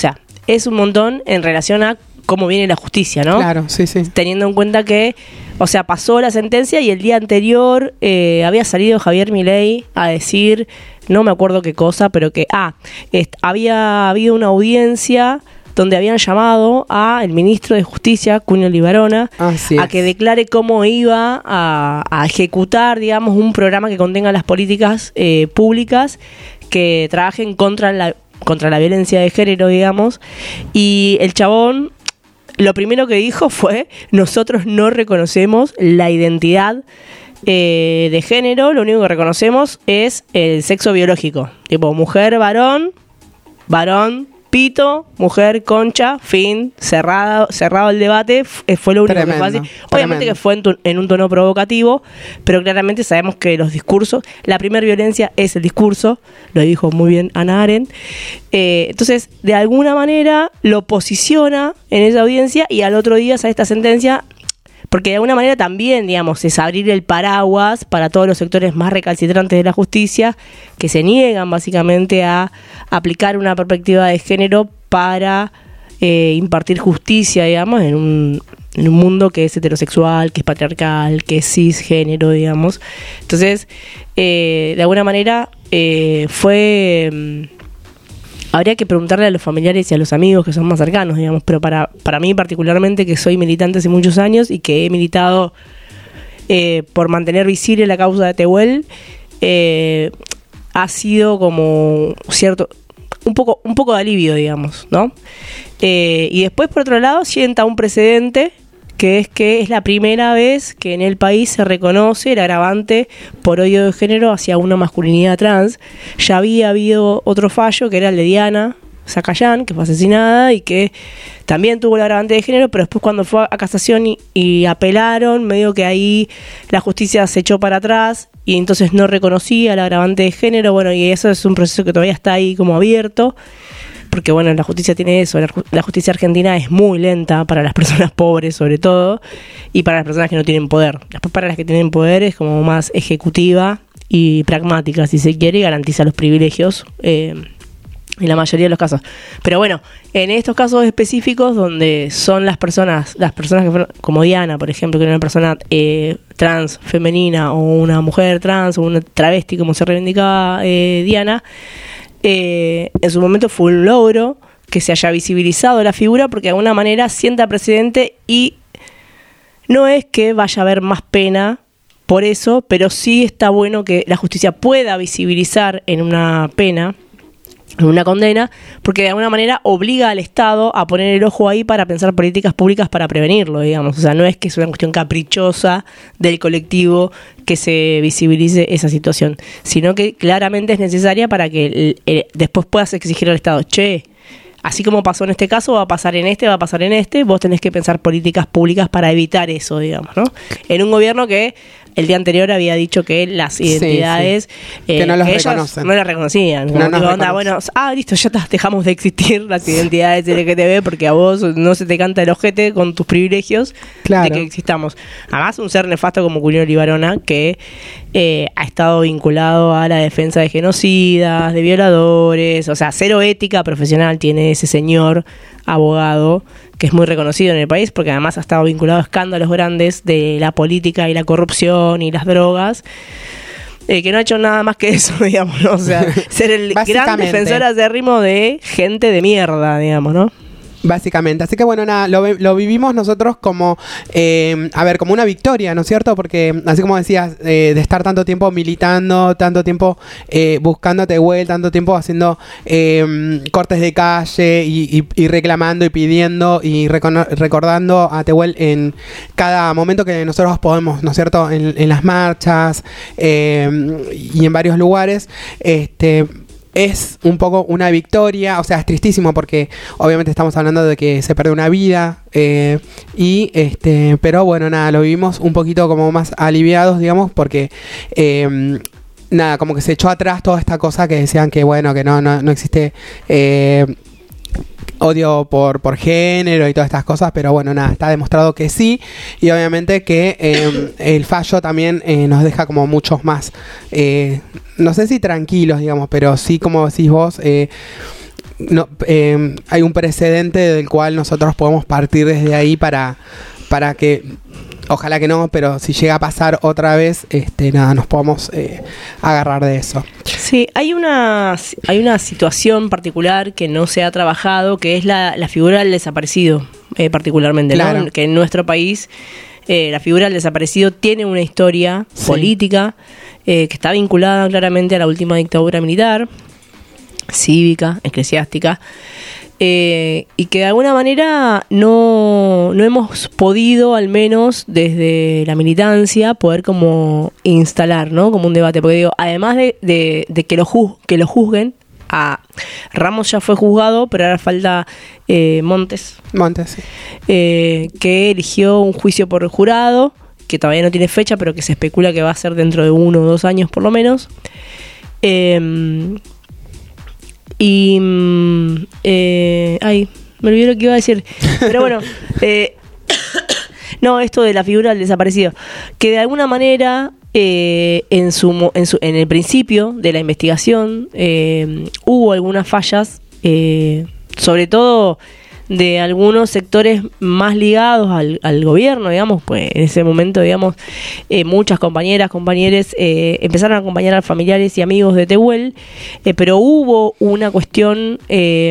en relación a cómo viene la justicia, ¿no? Claro, sí, sí. Teniendo en cuenta que, pasó la sentencia y el día anterior había salido Javier Milei a decir, no me acuerdo qué cosa, pero que había habido una audiencia donde habían llamado a el ministro de Justicia, Cunio Libarona, a que declare cómo iba a ejecutar, digamos, un programa que contenga las políticas públicas que trabajen contra la violencia de género, digamos. Y el chabón, lo primero que dijo fue: nosotros no reconocemos la identidad de género, lo único que reconocemos es el sexo biológico, tipo mujer, varón, pito, mujer, concha, fin, cerrado el debate. Fue lo único que fue así. Obviamente que fue en un tono provocativo, pero claramente sabemos que los discursos, la primera violencia es el discurso, lo dijo muy bien Hannah Arendt. Entonces, de alguna manera lo posiciona en esa audiencia y al otro día sale esta sentencia, porque de alguna manera también, digamos, es abrir el paraguas para todos los sectores más recalcitrantes de la justicia que se niegan básicamente a aplicar una perspectiva de género para impartir justicia, digamos, en un mundo que es heterosexual, que es patriarcal, que es cisgénero, digamos. Entonces, de alguna manera habría que preguntarle a los familiares y a los amigos que son más cercanos, digamos, pero para mí particularmente, que soy militante hace muchos años y que he militado por mantener visible la causa de Tehuel, ha sido como un poco de alivio, digamos, ¿no? Y después, por otro lado, sienta un precedente, que es la primera vez que en el país se reconoce el agravante por odio de género hacia una masculinidad trans. Ya había habido otro fallo, que era el de Diana Zacayán, que fue asesinada y que también tuvo el agravante de género, pero después, cuando fue a casación y apelaron, medio que ahí la justicia se echó para atrás y entonces no reconocía el agravante de género. Bueno, y eso es un proceso que todavía está ahí como abierto, porque bueno, la justicia tiene eso, la justicia argentina es muy lenta para las personas pobres, sobre todo, y para las personas que no tienen poder. Después, para las que tienen poder, es como más ejecutiva y pragmática, si se quiere, y garantiza los privilegios en la mayoría de los casos. Pero bueno, en estos casos específicos donde son las personas que fueron, como Diana, por ejemplo, que era una persona trans, femenina, o una mujer trans, o una travesti, como se reivindicaba Diana, en su momento fue un logro que se haya visibilizado la figura, porque de alguna manera sienta precedente, y no es que vaya a haber más pena por eso, pero sí está bueno que la justicia pueda visibilizar en una pena, en una condena, porque de alguna manera obliga al Estado a poner el ojo ahí para pensar políticas públicas para prevenirlo, digamos. O sea, no es que es una cuestión caprichosa del colectivo que se visibilice esa situación, sino que claramente es necesaria para que después puedas exigir al Estado, che, así como pasó en este caso, va a pasar en este, vos tenés que pensar políticas públicas para evitar eso, digamos, ¿no? En un gobierno que el día anterior había dicho que las identidades que no los que ellos reconocen. no las reconocían. No nos reconocen. Bueno, listo, ya está, dejamos de existir las identidades LGTB porque a vos no se te canta el ojete con tus privilegios de que existamos. Además, un ser nefasto como Julián Olivarona, que ha estado vinculado a la defensa de genocidas, de violadores, o sea, cero ética profesional tiene ese señor abogado, que es muy reconocido en el país, porque además ha estado vinculado a escándalos grandes de la política y la corrupción y las drogas, que no ha hecho nada más que eso, digamos, ¿no? O sea, ser el gran defensor acérrimo de gente de mierda, digamos, ¿no? Básicamente, así que bueno, nada, lo vivimos nosotros como, como una victoria, ¿no es cierto? Porque así como decías, de estar tanto tiempo militando, tanto tiempo buscando a Tehuel, tanto tiempo haciendo cortes de calle y reclamando y pidiendo y recordando a Tehuel en cada momento que nosotros podemos, ¿no es cierto? En las marchas y en varios lugares, es un poco una victoria, o sea, es tristísimo porque obviamente estamos hablando de que se perdió una vida, pero bueno, nada, lo vivimos un poquito como más aliviados, digamos, porque nada, como que se echó atrás toda esta cosa que decían que bueno, que no existe odio por género y todas estas cosas, pero bueno, nada, está demostrado que sí, y obviamente que el fallo también nos deja como muchos más, no sé si tranquilos, digamos, pero sí, como decís vos, hay un precedente del cual nosotros podemos partir desde ahí para que, ojalá que no, pero si llega a pasar otra vez, nada, nos podamos agarrar de eso. Sí, hay una situación particular que no se ha trabajado, que es la figura del desaparecido, particularmente, claro, ¿no? Que en nuestro país la figura del desaparecido tiene una historia política que está vinculada claramente a la última dictadura militar, cívica, eclesiástica, y que de alguna manera no hemos podido, al menos desde la militancia, poder como instalar, ¿no? Como un debate, porque digo, además de que lo juzguen, a Ramos ya fue juzgado, pero ahora falta Montes, sí. Que eligió un juicio por el jurado, que todavía no tiene fecha, pero que se especula que va a ser dentro de 1 o 2 años por lo menos. Me olvidé lo que iba a decir. Pero bueno, no, esto de la figura del desaparecido, que de alguna manera en el principio de la investigación hubo algunas fallas, sobre todo de algunos sectores más ligados al gobierno, digamos, pues en ese momento, digamos, muchas compañeros empezaron a acompañar a familiares y amigos de Tehuel, pero hubo una cuestión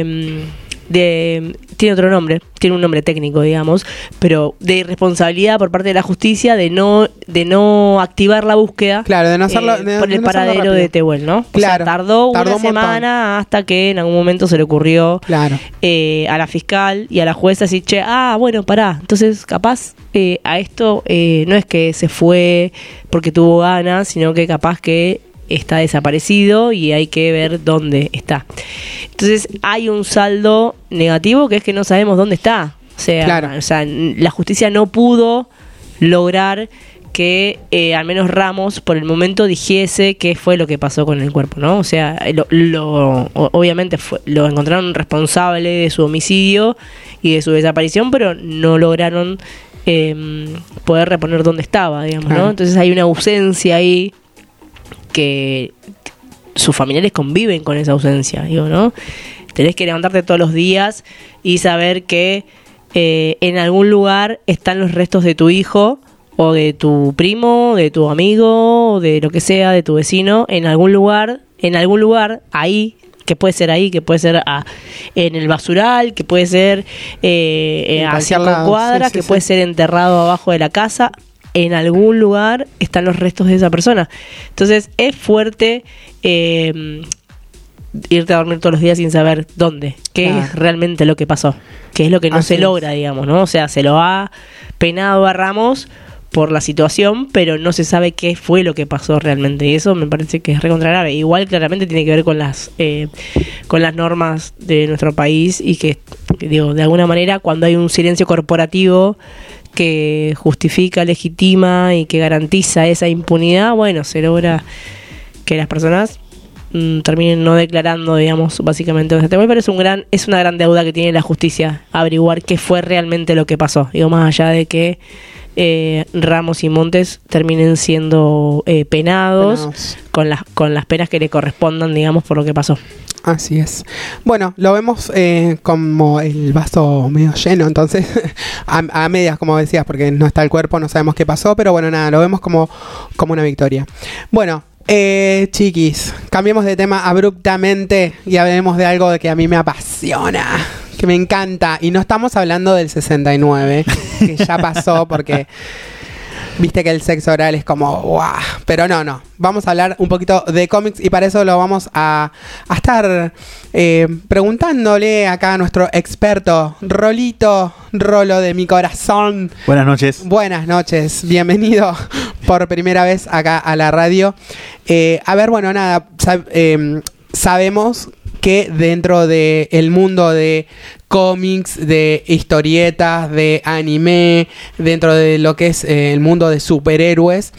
tiene otro nombre, tiene un nombre técnico, digamos, pero de irresponsabilidad por parte de la justicia de no activar la búsqueda, claro, de no hacerlo, por el paradero de Tehuel, ¿no? Claro, o sea, tardó una semana hasta que en algún momento se le ocurrió, claro, a la fiscal y a la jueza decir, che, bueno, pará, entonces capaz a esto no es que se fue porque tuvo ganas, sino que capaz que está desaparecido y hay que ver dónde está. Entonces hay un saldo negativo, que es que no sabemos dónde está. O sea, claro, la justicia no pudo lograr que al menos Ramos por el momento dijese qué fue lo que pasó con el cuerpo, ¿no? O sea, obviamente lo encontraron responsable de su homicidio y de su desaparición, pero no lograron poder reponer dónde estaba, digamos, claro, ¿no? Entonces hay una ausencia ahí que sus familiares conviven con esa ausencia, digo, ¿no? Tenés que levantarte todos los días y saber que en algún lugar están los restos de tu hijo o de tu primo, de tu amigo, o de lo que sea, de tu vecino, en algún lugar, ahí, que puede ser ahí, que puede ser en el basural, que puede ser a 5 cuadras, que puede ser enterrado abajo de la casa. En algún lugar están los restos de esa persona. Entonces es fuerte irte a dormir todos los días sin saber dónde, qué es realmente lo que pasó, qué es lo que no se logra, digamos, ¿no? O sea, se lo ha penado a Ramos por la situación, pero no se sabe qué fue lo que pasó realmente, y eso me parece que es recontra grave. Igual claramente tiene que ver con las normas de nuestro país, y que digo, de alguna manera, cuando hay un silencio corporativo que justifica, legitima y que garantiza esa impunidad, bueno, se logra que las personas terminen no declarando, digamos, básicamente. O sea, me parece es una gran deuda que tiene la justicia, averiguar qué fue realmente lo que pasó, digo, más allá de que Ramos y Montes terminen siendo penados con las penas que le correspondan, digamos, por lo que pasó. Así es. Bueno, lo vemos como el vaso medio lleno, entonces a medias, como decías, porque no está el cuerpo, no sabemos qué pasó, pero bueno, nada, lo vemos como una victoria. Bueno, chiquis, cambiemos de tema abruptamente y hablemos de algo de que a mí me apasiona, que me encanta, y no estamos hablando del 69, que ya pasó, porque viste que el sexo oral es como ¡guau! Pero no, vamos a hablar un poquito de cómics, y para eso lo vamos a estar preguntándole acá a nuestro experto Rolo de mi corazón. Buenas noches, bienvenido por primera vez acá a la radio. A ver, bueno, nada, sabemos que dentro del mundo de cómics, de historietas, de anime, dentro de lo que es el mundo de superhéroes,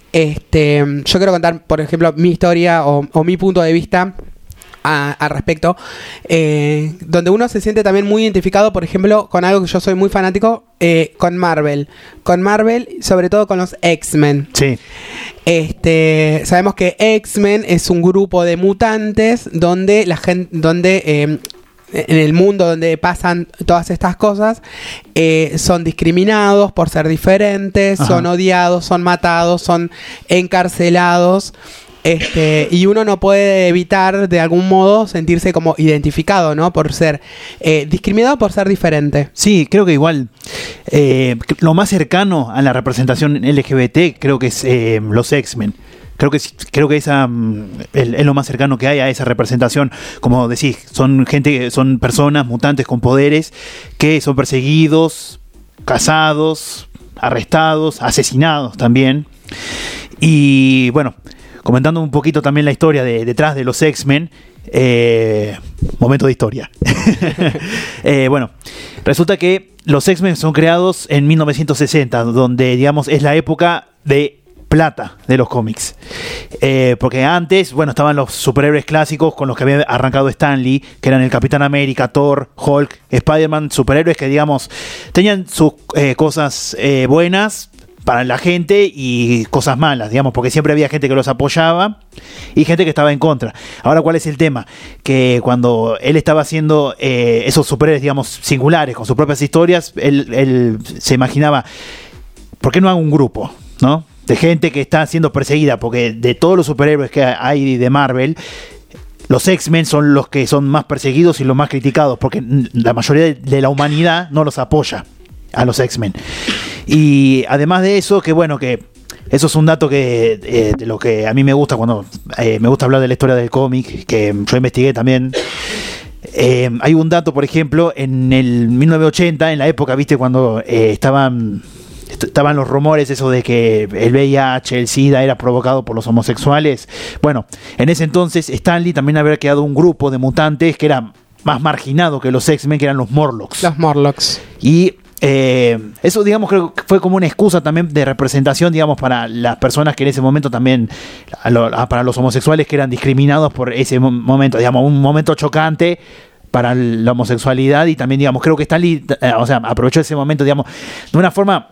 yo quiero contar, por ejemplo, mi historia o mi punto de vista al respecto, donde uno se siente también muy identificado, por ejemplo, con algo que yo soy muy fanático, con Marvel, sobre todo con los X-Men. Sí. Sabemos que X-Men es un grupo de mutantes donde la gente, en el mundo donde pasan todas estas cosas, son discriminados por ser diferentes, son odiados, son matados, son encarcelados. Y uno no puede evitar de algún modo sentirse como identificado, ¿no? Por ser discriminado por ser diferente. Sí, creo que igual lo más cercano a la representación LGBT creo que es los X-Men. Creo que esa es lo más cercano que hay a esa representación. Como decís, son personas mutantes con poderes que son perseguidos, cazados, arrestados, asesinados también. Y bueno, comentando un poquito también la historia detrás de los X-Men, momento de historia. Bueno, resulta que los X-Men son creados en 1960, donde, digamos, es la época de plata de los cómics. Porque antes, bueno, estaban los superhéroes clásicos con los que había arrancado Stan Lee, que eran el Capitán América, Thor, Hulk, Spider-Man, superhéroes que, digamos, tenían sus cosas buenas para la gente y cosas malas, digamos, porque siempre había gente que los apoyaba y gente que estaba en contra. Ahora, ¿cuál es el tema? Que cuando él estaba haciendo esos superhéroes, digamos, singulares, con sus propias historias, él se imaginaba, ¿por qué no hago un grupo, no? De gente que está siendo perseguida, porque de todos los superhéroes que hay de Marvel, los X-Men son los que son más perseguidos y los más criticados, porque la mayoría de la humanidad no los apoya a los X-Men. Y además de eso, que bueno, que eso es un dato que de lo que a mí me gusta cuando me gusta hablar de la historia del cómic, que yo investigué también. Hay un dato, por ejemplo, en el 1980, en la época, viste, cuando estaban los rumores eso de que el VIH, el SIDA era provocado por los homosexuales. Bueno, en ese entonces Stan Lee también había creado un grupo de mutantes que era más marginado que los X-Men, que eran los Morlocks. Los Morlocks. Y eso, digamos, creo que fue como una excusa también de representación, digamos, para las personas que en ese momento también, para los homosexuales que eran discriminados por ese momento, digamos, un momento chocante para la homosexualidad. Y también, digamos, creo que Stan Lee, aprovechó ese momento, digamos, de una forma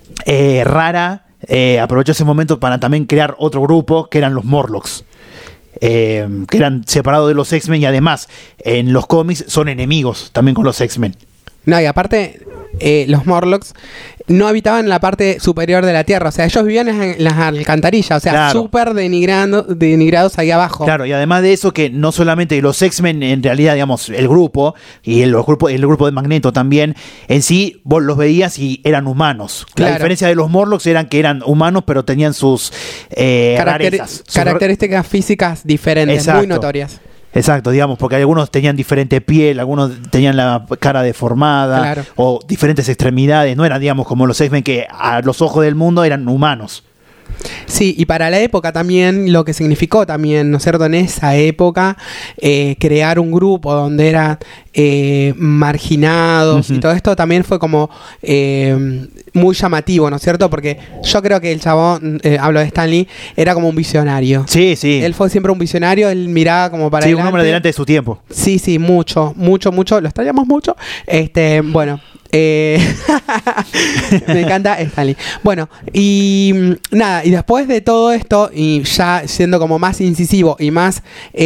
rara, aprovechó ese momento para también crear otro grupo que eran los Morlocks. que eran separados de los X-Men y además en los cómics son enemigos también con los X-Men. No, y aparte, los Morlocks no habitaban en la parte superior de la Tierra. O sea, ellos vivían en las alcantarillas. O sea, Claro. súper denigrados ahí abajo. Claro, y además de eso, que no solamente los X-Men, en realidad, digamos, el grupo, y el grupo de Magneto también, en sí, vos los veías y eran humanos. Claro. La diferencia de los Morlocks eran que eran humanos, pero tenían sus rarezas. Características físicas diferentes, Exacto. muy notorias. Exacto, digamos, porque algunos tenían diferente piel, algunos tenían la cara deformada, Claro. o diferentes extremidades, no eran, digamos, como los X-Men que a los ojos del mundo eran humanos. Sí, y para la época también, lo que significó también, ¿no es cierto? En esa época, crear un grupo donde eran marginados y todo esto también fue como muy llamativo, ¿no es cierto? Porque yo creo que el chabón, hablo de Stan Lee, era como un visionario. Sí, sí. Él fue siempre un visionario, él miraba como para Sí, adelante. un hombre delante de su tiempo. Sí, sí, mucho, lo extrañamos mucho. Bueno, me encanta Stanley. Bueno, y nada, y después de todo esto, y ya siendo como más incisivo y más,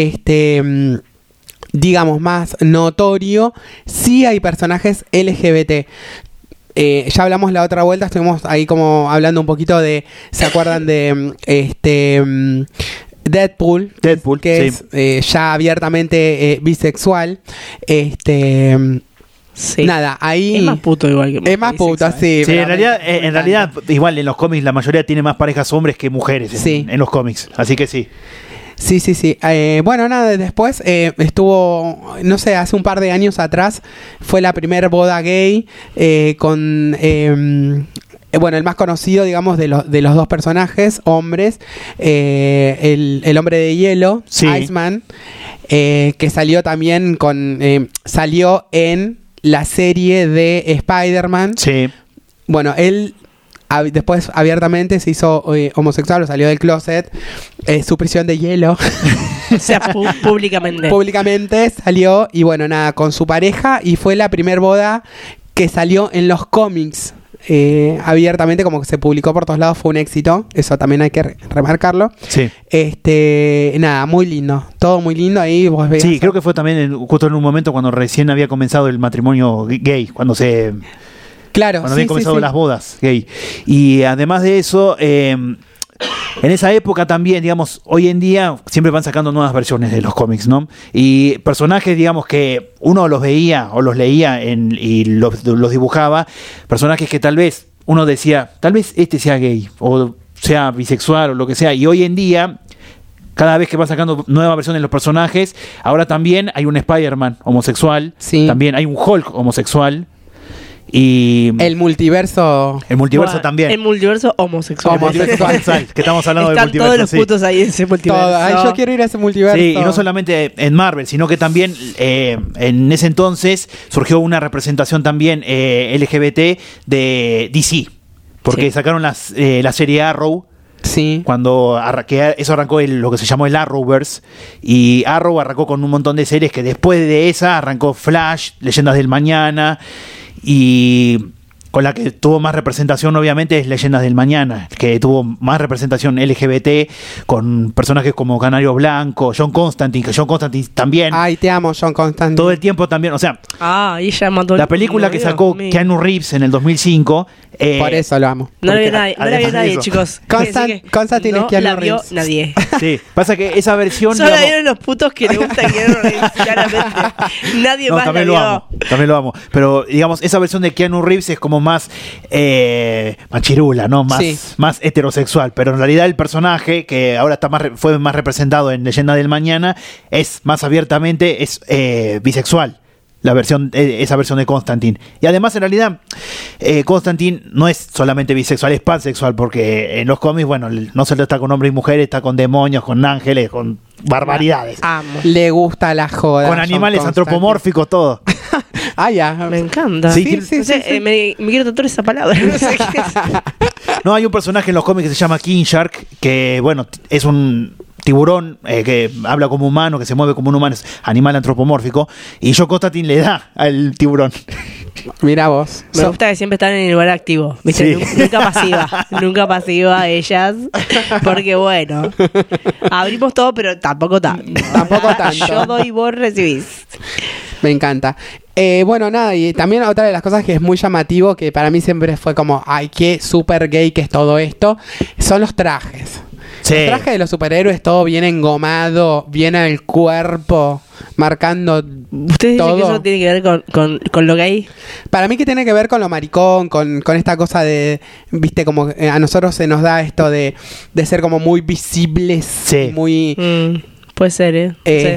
digamos, más notorio, sí hay personajes LGBT. Ya hablamos la otra vuelta, estuvimos ahí como hablando un poquito de, ¿se acuerdan de Deadpool, que sí. es ya abiertamente bisexual? Sí. Nada, ahí Es más puto igual que es más puto, sí. Sí, pero en realidad, igual en los cómics la mayoría tiene más parejas hombres que mujeres Sí. en los cómics, así que sí. Sí. Bueno, nada, después estuvo, no sé, hace un par de años atrás fue la primera boda gay con... bueno, el más conocido, digamos, de los dos personajes, hombres, el hombre de hielo, Sí. Iceman, que salió también salió en la serie de Spider-Man. Sí. Bueno, él después abiertamente se hizo homosexual, o salió del closet, su prisión de hielo. O sea, públicamente. Públicamente salió, y bueno, nada, con su pareja, y fue la primer boda que salió en los cómics. Abiertamente, como que se publicó por todos lados, fue un éxito, eso también hay que remarcarlo. Sí. Nada, muy lindo, todo muy lindo, ahí vos veías. Sí, creo que fue también justo en un momento cuando recién había comenzado el matrimonio gay, cuando Claro, habían comenzado las bodas gay. Y además de eso, en esa época también, digamos, hoy en día siempre van sacando nuevas versiones de los cómics, ¿no? Y personajes, digamos, que uno los veía o los leía y los dibujaba, personajes que tal vez uno decía, tal vez este sea gay o sea bisexual o lo que sea, y hoy en día... Cada vez que van sacando nuevas versiones de los personajes, ahora también hay un Spider-Man homosexual, Sí. también hay un Hulk homosexual y El multiverso. multiverso también. El multiverso homosexual. El multiverso homosexual, que estamos hablando del Están multiverso. todos los sí. putos ahí en ese multiverso. Todo. Ay, yo quiero ir a ese multiverso. Sí, y no solamente en Marvel, sino que también en ese entonces surgió una representación también LGBT de DC, porque Sí. sacaron la serie Arrow. Sí. Cuando eso arrancó lo que se llamó el Arrowverse, y Arrow arrancó con un montón de series que después de esa arrancó Flash, Leyendas del Mañana, y con la que tuvo más representación obviamente es Leyendas del Mañana, que tuvo más representación LGBT con personajes como Canario Blanco, John Constantine, que John Constantine también Ay, te amo, John Constantine. todo el tiempo también, o sea, Y ella mató la película que sacó Keanu Reeves en el 2005 Por eso lo amo. No la vio porque nadie, además de nadie, eso- chicos. Constantine no es Keanu la vio Reeves. nadie. Sí, pasa que esa versión Solo la digamos, vieron los putos que le gusta Keanu Reeves, claramente. Nadie no, más la también vio. lo amo, también lo amo. Pero digamos, esa versión de Keanu Reeves es como más machirula, ¿no? Más, Sí. más heterosexual. Pero en realidad el personaje, que ahora está fue más representado en Leyenda del Mañana, es más abiertamente, es bisexual. Esa versión de Constantine. Y además, en realidad, Constantine no es solamente bisexual, es pansexual, porque en los cómics, bueno, no solo está con hombres y mujeres, está con demonios, con ángeles, con barbaridades. Amo. Le gusta la joda. Con John animales Constantine. antropomórficos, todo. Ya. Me encanta. Sí, sí, No sé, sí. me quiero tatuar esa palabra. No sé qué es. No, hay un personaje en los cómics que se llama King Shark, que, bueno, es un tiburón que habla como humano, que se mueve como un humano, es animal antropomórfico, y John Constantine le da al tiburón. Mira vos. Me gusta que siempre están en el lugar activo, ¿viste? Sí. Nunca pasiva ellas, porque bueno, abrimos todo, pero tampoco tanto. Tampoco tanto. Yo doy, vos recibís. Me encanta. Bueno, nada, y también otra de las cosas que es muy llamativo, que para mí siempre fue como, ay, qué súper gay que es todo esto, son los trajes. Sí. Los trajes de los superhéroes, todo bien engomado, bien al cuerpo, marcando ¿Ustedes todo. dicen que eso tiene que ver con lo gay? Para mí que tiene que ver con lo maricón, con esta cosa de, viste, como a nosotros se nos da esto de ser como muy visibles, Sí. muy... Puede ser, ¿eh?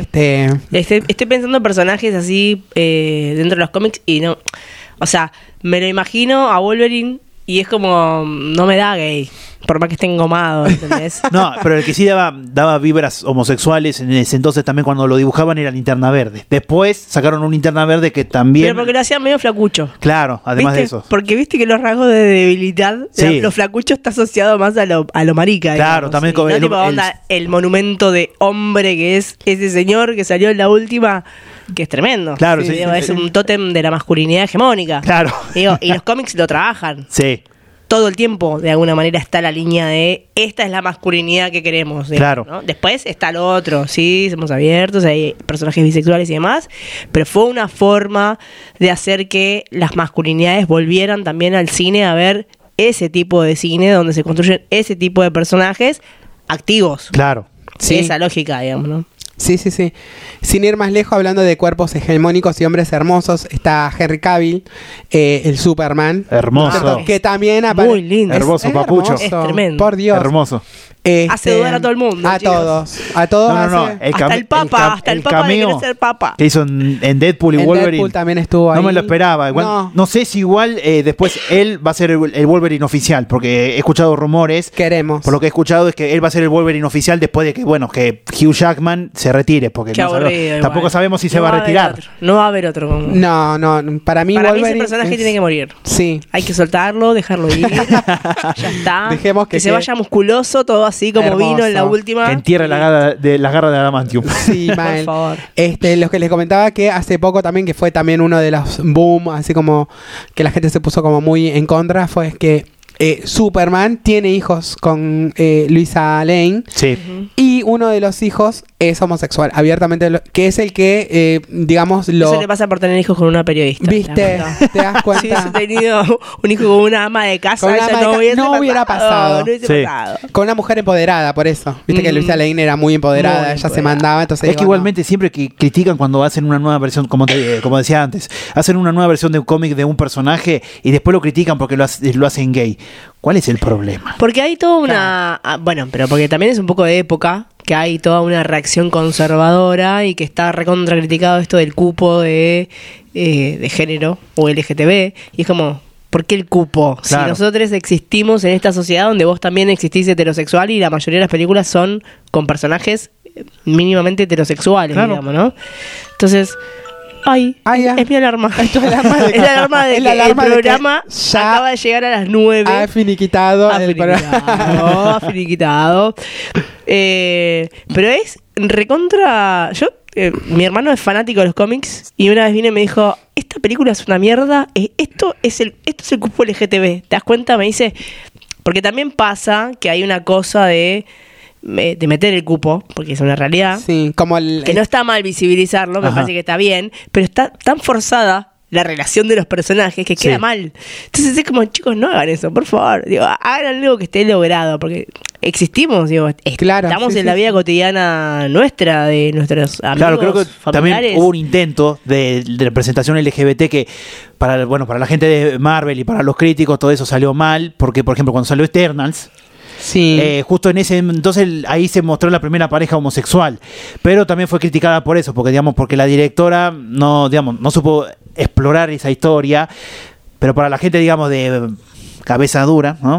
Estoy pensando en personajes así dentro de los cómics y no... O sea, me lo imagino a Wolverine y es como... No me da gay, por más que esté engomado, ¿entendés? No, pero el que sí daba vibras homosexuales en ese entonces también cuando lo dibujaban era Linterna Verde. Después sacaron un Linterna Verde que también... Pero porque lo hacían medio flacucho. Claro, además ¿Viste? de eso. Porque viste que los rasgos de debilidad, Sí. lo flacucho está asociado más a lo marica. Claro, digamos, también ¿sí? con No el- tipo, onda, el monumento de hombre que es ese señor que salió en la última, que es tremendo. Claro, Sí, sí. digo, es un tótem de la masculinidad hegemónica. Claro. Digo, y los cómics lo trabajan. Sí, Todo el tiempo, de alguna manera, está la línea de esta es la masculinidad que queremos. Digamos, Claro. ¿no? Después está lo otro, sí, somos abiertos, hay personajes bisexuales y demás, pero fue una forma de hacer que las masculinidades volvieran también al cine a ver ese tipo de cine donde se construyen ese tipo de personajes activos. claro. Sí. Esa lógica, digamos, ¿no? Sí, sí, sí. Sin ir más lejos, hablando de cuerpos hegemónicos y hombres hermosos, está Henry Cavill, el Superman. Hermoso. ¿Cierto? Que también Muy lindo. Hermoso, papucho. Es tremendo. Por Dios. Hermoso. Hace dudar a todo el mundo, A chicos. todos. A todos. No. hace- Hasta el Papa de cameo querer ser Papa. que hizo en Deadpool y En Wolverine. Deadpool también estuvo ahí. No me lo esperaba. Igual, no sé si igual después él va a ser el Wolverine oficial, porque he escuchado rumores. Queremos. Por lo que he escuchado es que él va a ser el Wolverine oficial después de que, bueno, que Hugh Jackman se retire, porque Qué no sabemos- aburrido, tampoco igual. sabemos si se No va a haber retirar. otro. No va a haber otro. como- No, para mí Para mí ese Wolverine personaje es- tiene que morir. Sí. Hay que soltarlo, dejarlo ir. Ya está. Dejemos que se quede- vaya musculoso, todo así como Hermoso. vino en la última. Que entierre la garra de Adamantium. Sí, Por mal. favor. Los que les comentaba que hace poco también, que fue también uno de los boom, así como que la gente se puso como muy en contra, fue que Superman tiene hijos con Luisa Lane. Sí. Y uno de los hijos es homosexual, abiertamente, que es el que, digamos, lo... Eso le pasa por tener hijos con una periodista. ¿Viste? ¿Te das cuenta? ¿Te das cuenta? Si hubiese tenido un hijo con una ama de casa, Con una eso ama de ca- no no hubiera pasado. No hubiese Sí. pasado. Con una mujer empoderada, por eso. Viste que Luisa Lane era muy empoderada, Muy ella se empoderada. mandaba, entonces... Es que digo, igualmente siempre que critican cuando hacen una nueva versión, como decía antes, hacen una nueva versión de un cómic de un personaje y después lo critican porque lo hacen gay. ¿Cuál es el problema? Porque hay toda una... Bueno, pero porque también es un poco de época, que hay toda una reacción conservadora y que está recontra criticado esto del cupo de género o LGTB. Y es como, ¿por qué el cupo? Claro. Si nosotros existimos en esta sociedad donde vos también existís heterosexual y la mayoría de las películas son con personajes mínimamente heterosexuales, Claro. digamos, ¿no? Entonces... Ay, ya. es mi alarma. Es tu alarma de Es la alarma de es la que alarma el de que programa ya acaba de llegar a las 9. ha finiquitado el Ha finiquitado. Pero es recontra... mi hermano es fanático de los cómics y una vez vino y me dijo, esta película es una mierda, esto es el cupo LGTB. ¿Te das cuenta? Me dice, porque también pasa que hay una cosa de meter el cupo, porque es una realidad. Sí, como que no está mal visibilizarlo, me Ajá. parece que está bien, pero está tan forzada la relación de los personajes que queda Sí. mal. Entonces es como, chicos, no hagan eso, por favor. Digo, hagan algo que esté logrado, porque existimos, digo, Claro, estamos sí, en sí, la vida sí. cotidiana nuestra, de nuestros amigos, Claro, creo que también familiares. hubo un intento de representación LGBT que para la gente de Marvel y para los críticos todo eso salió mal, porque por ejemplo cuando salió Eternals, Sí. justo en ese entonces ahí se mostró la primera pareja homosexual, pero también fue criticada por eso, porque la directora no supo explorar esa historia, pero para la gente de cabeza dura, ¿no?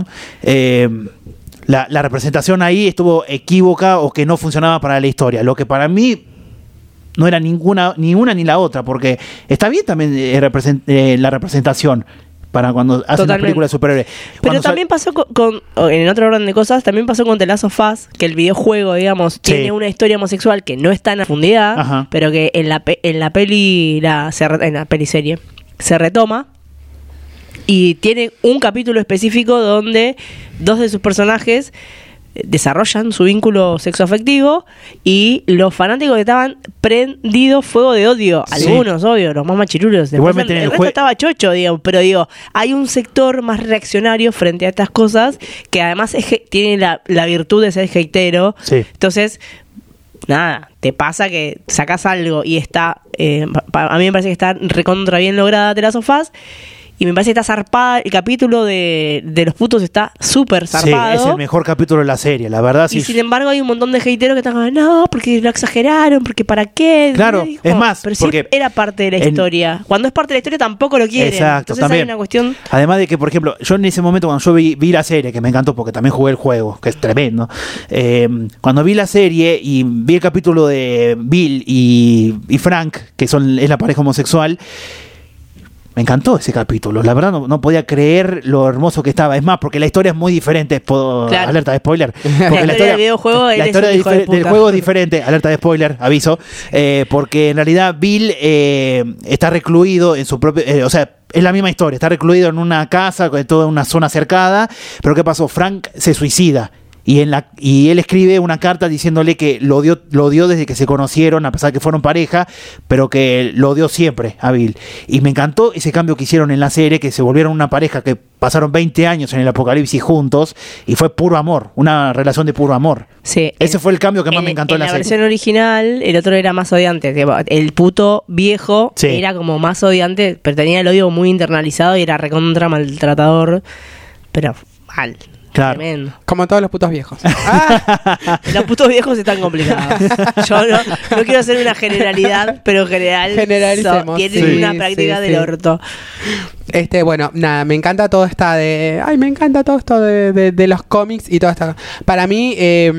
La representación ahí estuvo equívoca o que no funcionaba para la historia, lo que para mí no era ni una ni la otra, porque está bien también la representación para cuando hacen una Totalmente. película de superhéroes. Pero Cuando también pasó en otro orden de cosas, también pasó con The Last of Us, que el videojuego, digamos, tiene una historia homosexual que no está en profundidad, Ajá. pero que en la peliserie se retoma y tiene un capítulo específico donde 2 de sus personajes desarrollan su vínculo sexoafectivo y los fanáticos estaban prendidos fuego de odio. Algunos, obvio, los más machirulos. Igualmente el resto estaba chocho, pero hay un sector más reaccionario frente a estas cosas que además tiene la virtud de ser hatero. Sí. Entonces, nada, te pasa que sacás algo y está, a mí me parece que está recontra bien lograda The Last of Us. Y me parece que está zarpada. El capítulo de los putos está súper zarpado. Sí, es el mejor capítulo de la serie, la verdad. Y sin embargo hay un montón de hateros que están como, no, porque lo exageraron, porque ¿para qué? Claro, es más, pero porque sí era parte de la historia. Cuando es parte de la historia tampoco lo quieren. Exacto, Entonces también. hay una cuestión... Además de que, por ejemplo, yo en ese momento cuando yo vi la serie, que me encantó porque también jugué el juego, que es tremendo, cuando vi la serie y vi el capítulo de Bill y Frank, que es la pareja homosexual, me encantó ese capítulo. La verdad no podía creer lo hermoso que estaba. Es más, porque la historia es muy diferente. Claro. Alerta de spoiler. La historia del videojuego, la historia del juego es diferente. Alerta de spoiler, aviso. Porque en realidad Bill está recluido en su propio... o sea, es la misma historia. Está recluido en una casa, en toda una zona cercada. Pero ¿qué pasó? Frank se suicida. Y él escribe una carta diciéndole que lo odió desde que se conocieron, a pesar de que fueron pareja, pero que lo odió siempre a Bill. Y me encantó ese cambio que hicieron en la serie, que se volvieron una pareja que pasaron 20 años en el apocalipsis juntos, y fue puro amor, una relación de puro amor. Sí, ese fue el cambio que más me encantó en la serie. En la versión original, el otro era más odiante. El puto viejo era como más odiante, pero tenía el odio muy internalizado y era recontra maltratador, pero mal. Claro. Tremendo. Como todos los putos viejos. Los putos viejos están complicados. Yo no quiero hacer una generalidad, pero en general tienen una práctica del orto. Bueno, nada, me encanta todo me encanta todo esto de los cómics y todo esto. Para mí,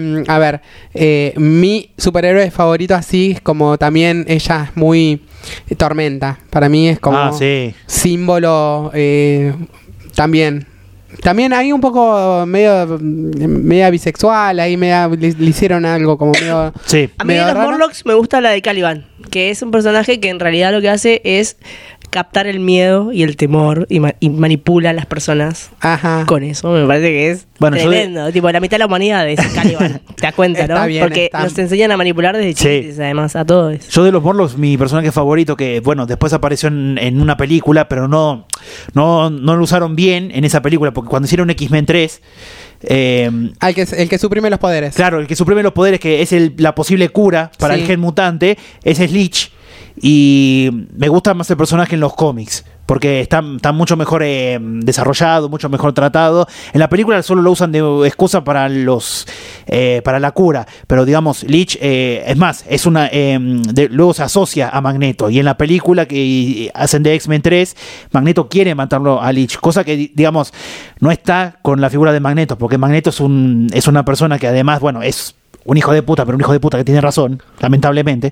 mi superhéroe favorito así es como también ella es muy Tormenta. Para mí es como símbolo también. También hay un poco media bisexual, ahí le hicieron algo como medio... Sí. A mí de los Morlocks me gusta la de Caliban, que es un personaje que en realidad lo que hace es captar el miedo y el temor y manipula a las personas con eso. Me parece que es tremendo. Tipo, la mitad de la humanidad es Caliban. Te das cuenta, ¿no? Bien, porque nos enseñan a manipular desde chiquitos, además, a todos. Yo de los Morlocks, mi personaje favorito, que después apareció en una película, pero no lo usaron bien en esa película, porque cuando hicieron X-Men 3... el que suprime los poderes. Claro, el que suprime los poderes, que es la posible cura para el gen mutante, ese es Leech. Y me gusta más el personaje en los cómics, porque está mucho mejor desarrollado, mucho mejor tratado. En la película solo lo usan de excusa para la cura, pero digamos, Leech es más, luego se asocia a Magneto, y en la película que hacen de X-Men 3, Magneto quiere matarlo a Leech, cosa que digamos no está con la figura de Magneto, porque Magneto es una persona que además, es un hijo de puta, pero un hijo de puta que tiene razón, lamentablemente.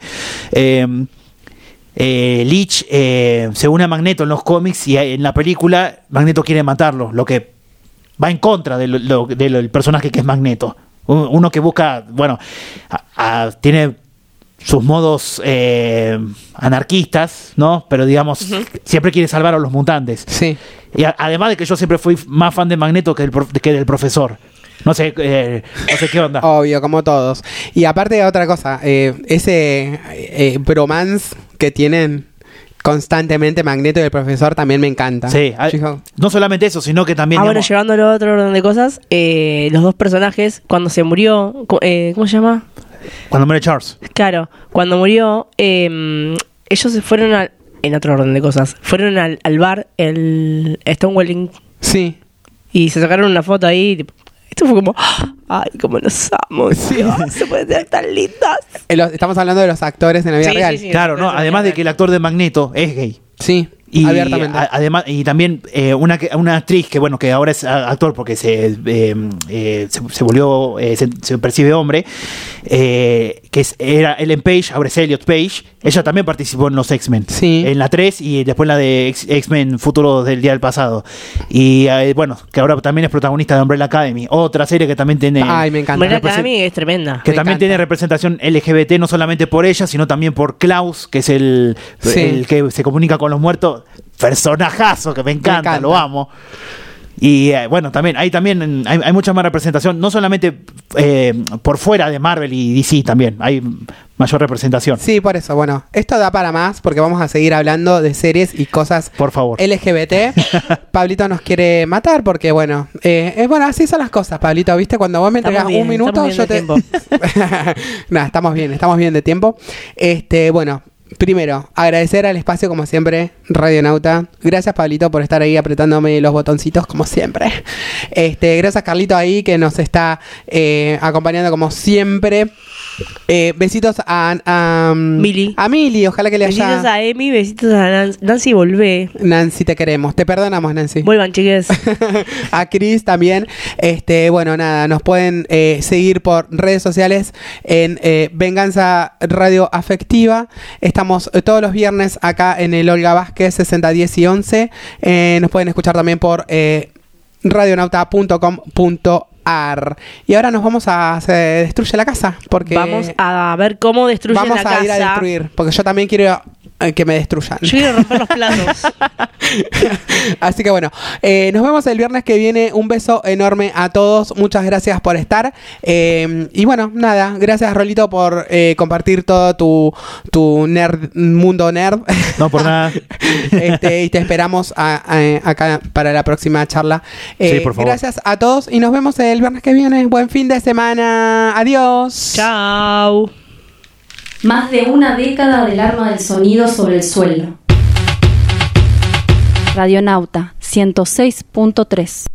Leech se une a Magneto en los cómics, y en la película Magneto quiere matarlo, lo que va en contra del personaje que es Magneto. Uno que busca, tiene sus modos anarquistas, ¿no? Pero digamos, siempre quiere salvar a los mutantes. Sí. Y además de que yo siempre fui más fan de Magneto que del profesor. No sé qué onda. Obvio, como todos. Y aparte de otra cosa, ese bromance que tienen constantemente Magneto y el profesor también me encanta. Sí, no solamente eso, sino que también... llevándolo a otro orden de cosas, los dos personajes, cuando se murió, ¿cómo se llama? Cuando muere Charles. Claro, cuando murió, ellos se fueron en otro orden de cosas, fueron al bar, el Stonewalling. Sí. Y se sacaron una foto ahí, tipo, esto fue como, ay, cómo nos amo, Dios, se pueden ser tan lindas. Estamos hablando de los actores en la vida real. Sí, claro, ¿no? Además de que el actor de Magneto es gay. Sí, y abiertamente. Además, y también una actriz que ahora es actor porque se volvió, se percibe hombre, que era Ellen Page, ahora es Elliot Page. Ella también participó en los X-Men. Sí. En la 3 y después en la de X-Men Futuro del Día del Pasado. Y bueno, que ahora también es protagonista de Umbrella Academy. Otra serie que también tiene... Ay, me encanta. Umbrella Academy es tremenda. Que Me también encanta. tiene representación LGBT, no solamente por ella, sino también por Klaus, que es el que se comunica con los muertos. Personajazo que me encanta. Lo amo. Y bueno, también hay mucha más representación, no solamente por fuera de Marvel y DC, también hay mayor representación. Sí, por eso, bueno, esto da para más porque vamos a seguir hablando de series y cosas, por favor, LGBT. Pablito nos quiere matar porque bueno, bueno, así son las cosas, Pablito, ¿viste? Cuando vos me entregas un minuto, yo te... Nada, estamos bien de tiempo. Bueno, primero, agradecer al espacio como siempre, Radionauta. Gracias, Pablito, por estar ahí apretándome los botoncitos como siempre. Gracias, Carlito, ahí que nos está acompañando como siempre. Besitos a Mili. A Mili, ojalá que le haya... Besitos a Emi, besitos a Nancy, volvé. Nancy, te queremos. Te perdonamos, Nancy. Vuelvan, chiques. A Chris también. Bueno, nada, nos pueden seguir por redes sociales en Venganza Radio Afectiva. Estamos todos los viernes acá en el Olga Vázquez 60 10 y 11. Nos pueden escuchar también por radionauta.com.ar. Y ahora nos vamos a Se Destruye la Casa, porque vamos a ver cómo destruyen la casa. Vamos a ir a destruir, porque yo también quiero que me destruyan. Yo quiero romper los platos. Así que bueno, nos vemos el viernes que viene. Un beso enorme a todos. Muchas gracias por estar. Y bueno, nada, gracias, Rolito, por compartir todo tu mundo nerd. No, por nada. Y te esperamos acá para la próxima charla. Sí, por favor. Gracias a todos y nos vemos el viernes que viene. Buen fin de semana. Adiós. Chao. Más de una década del arma del sonido sobre el suelo. Radionauta 106.3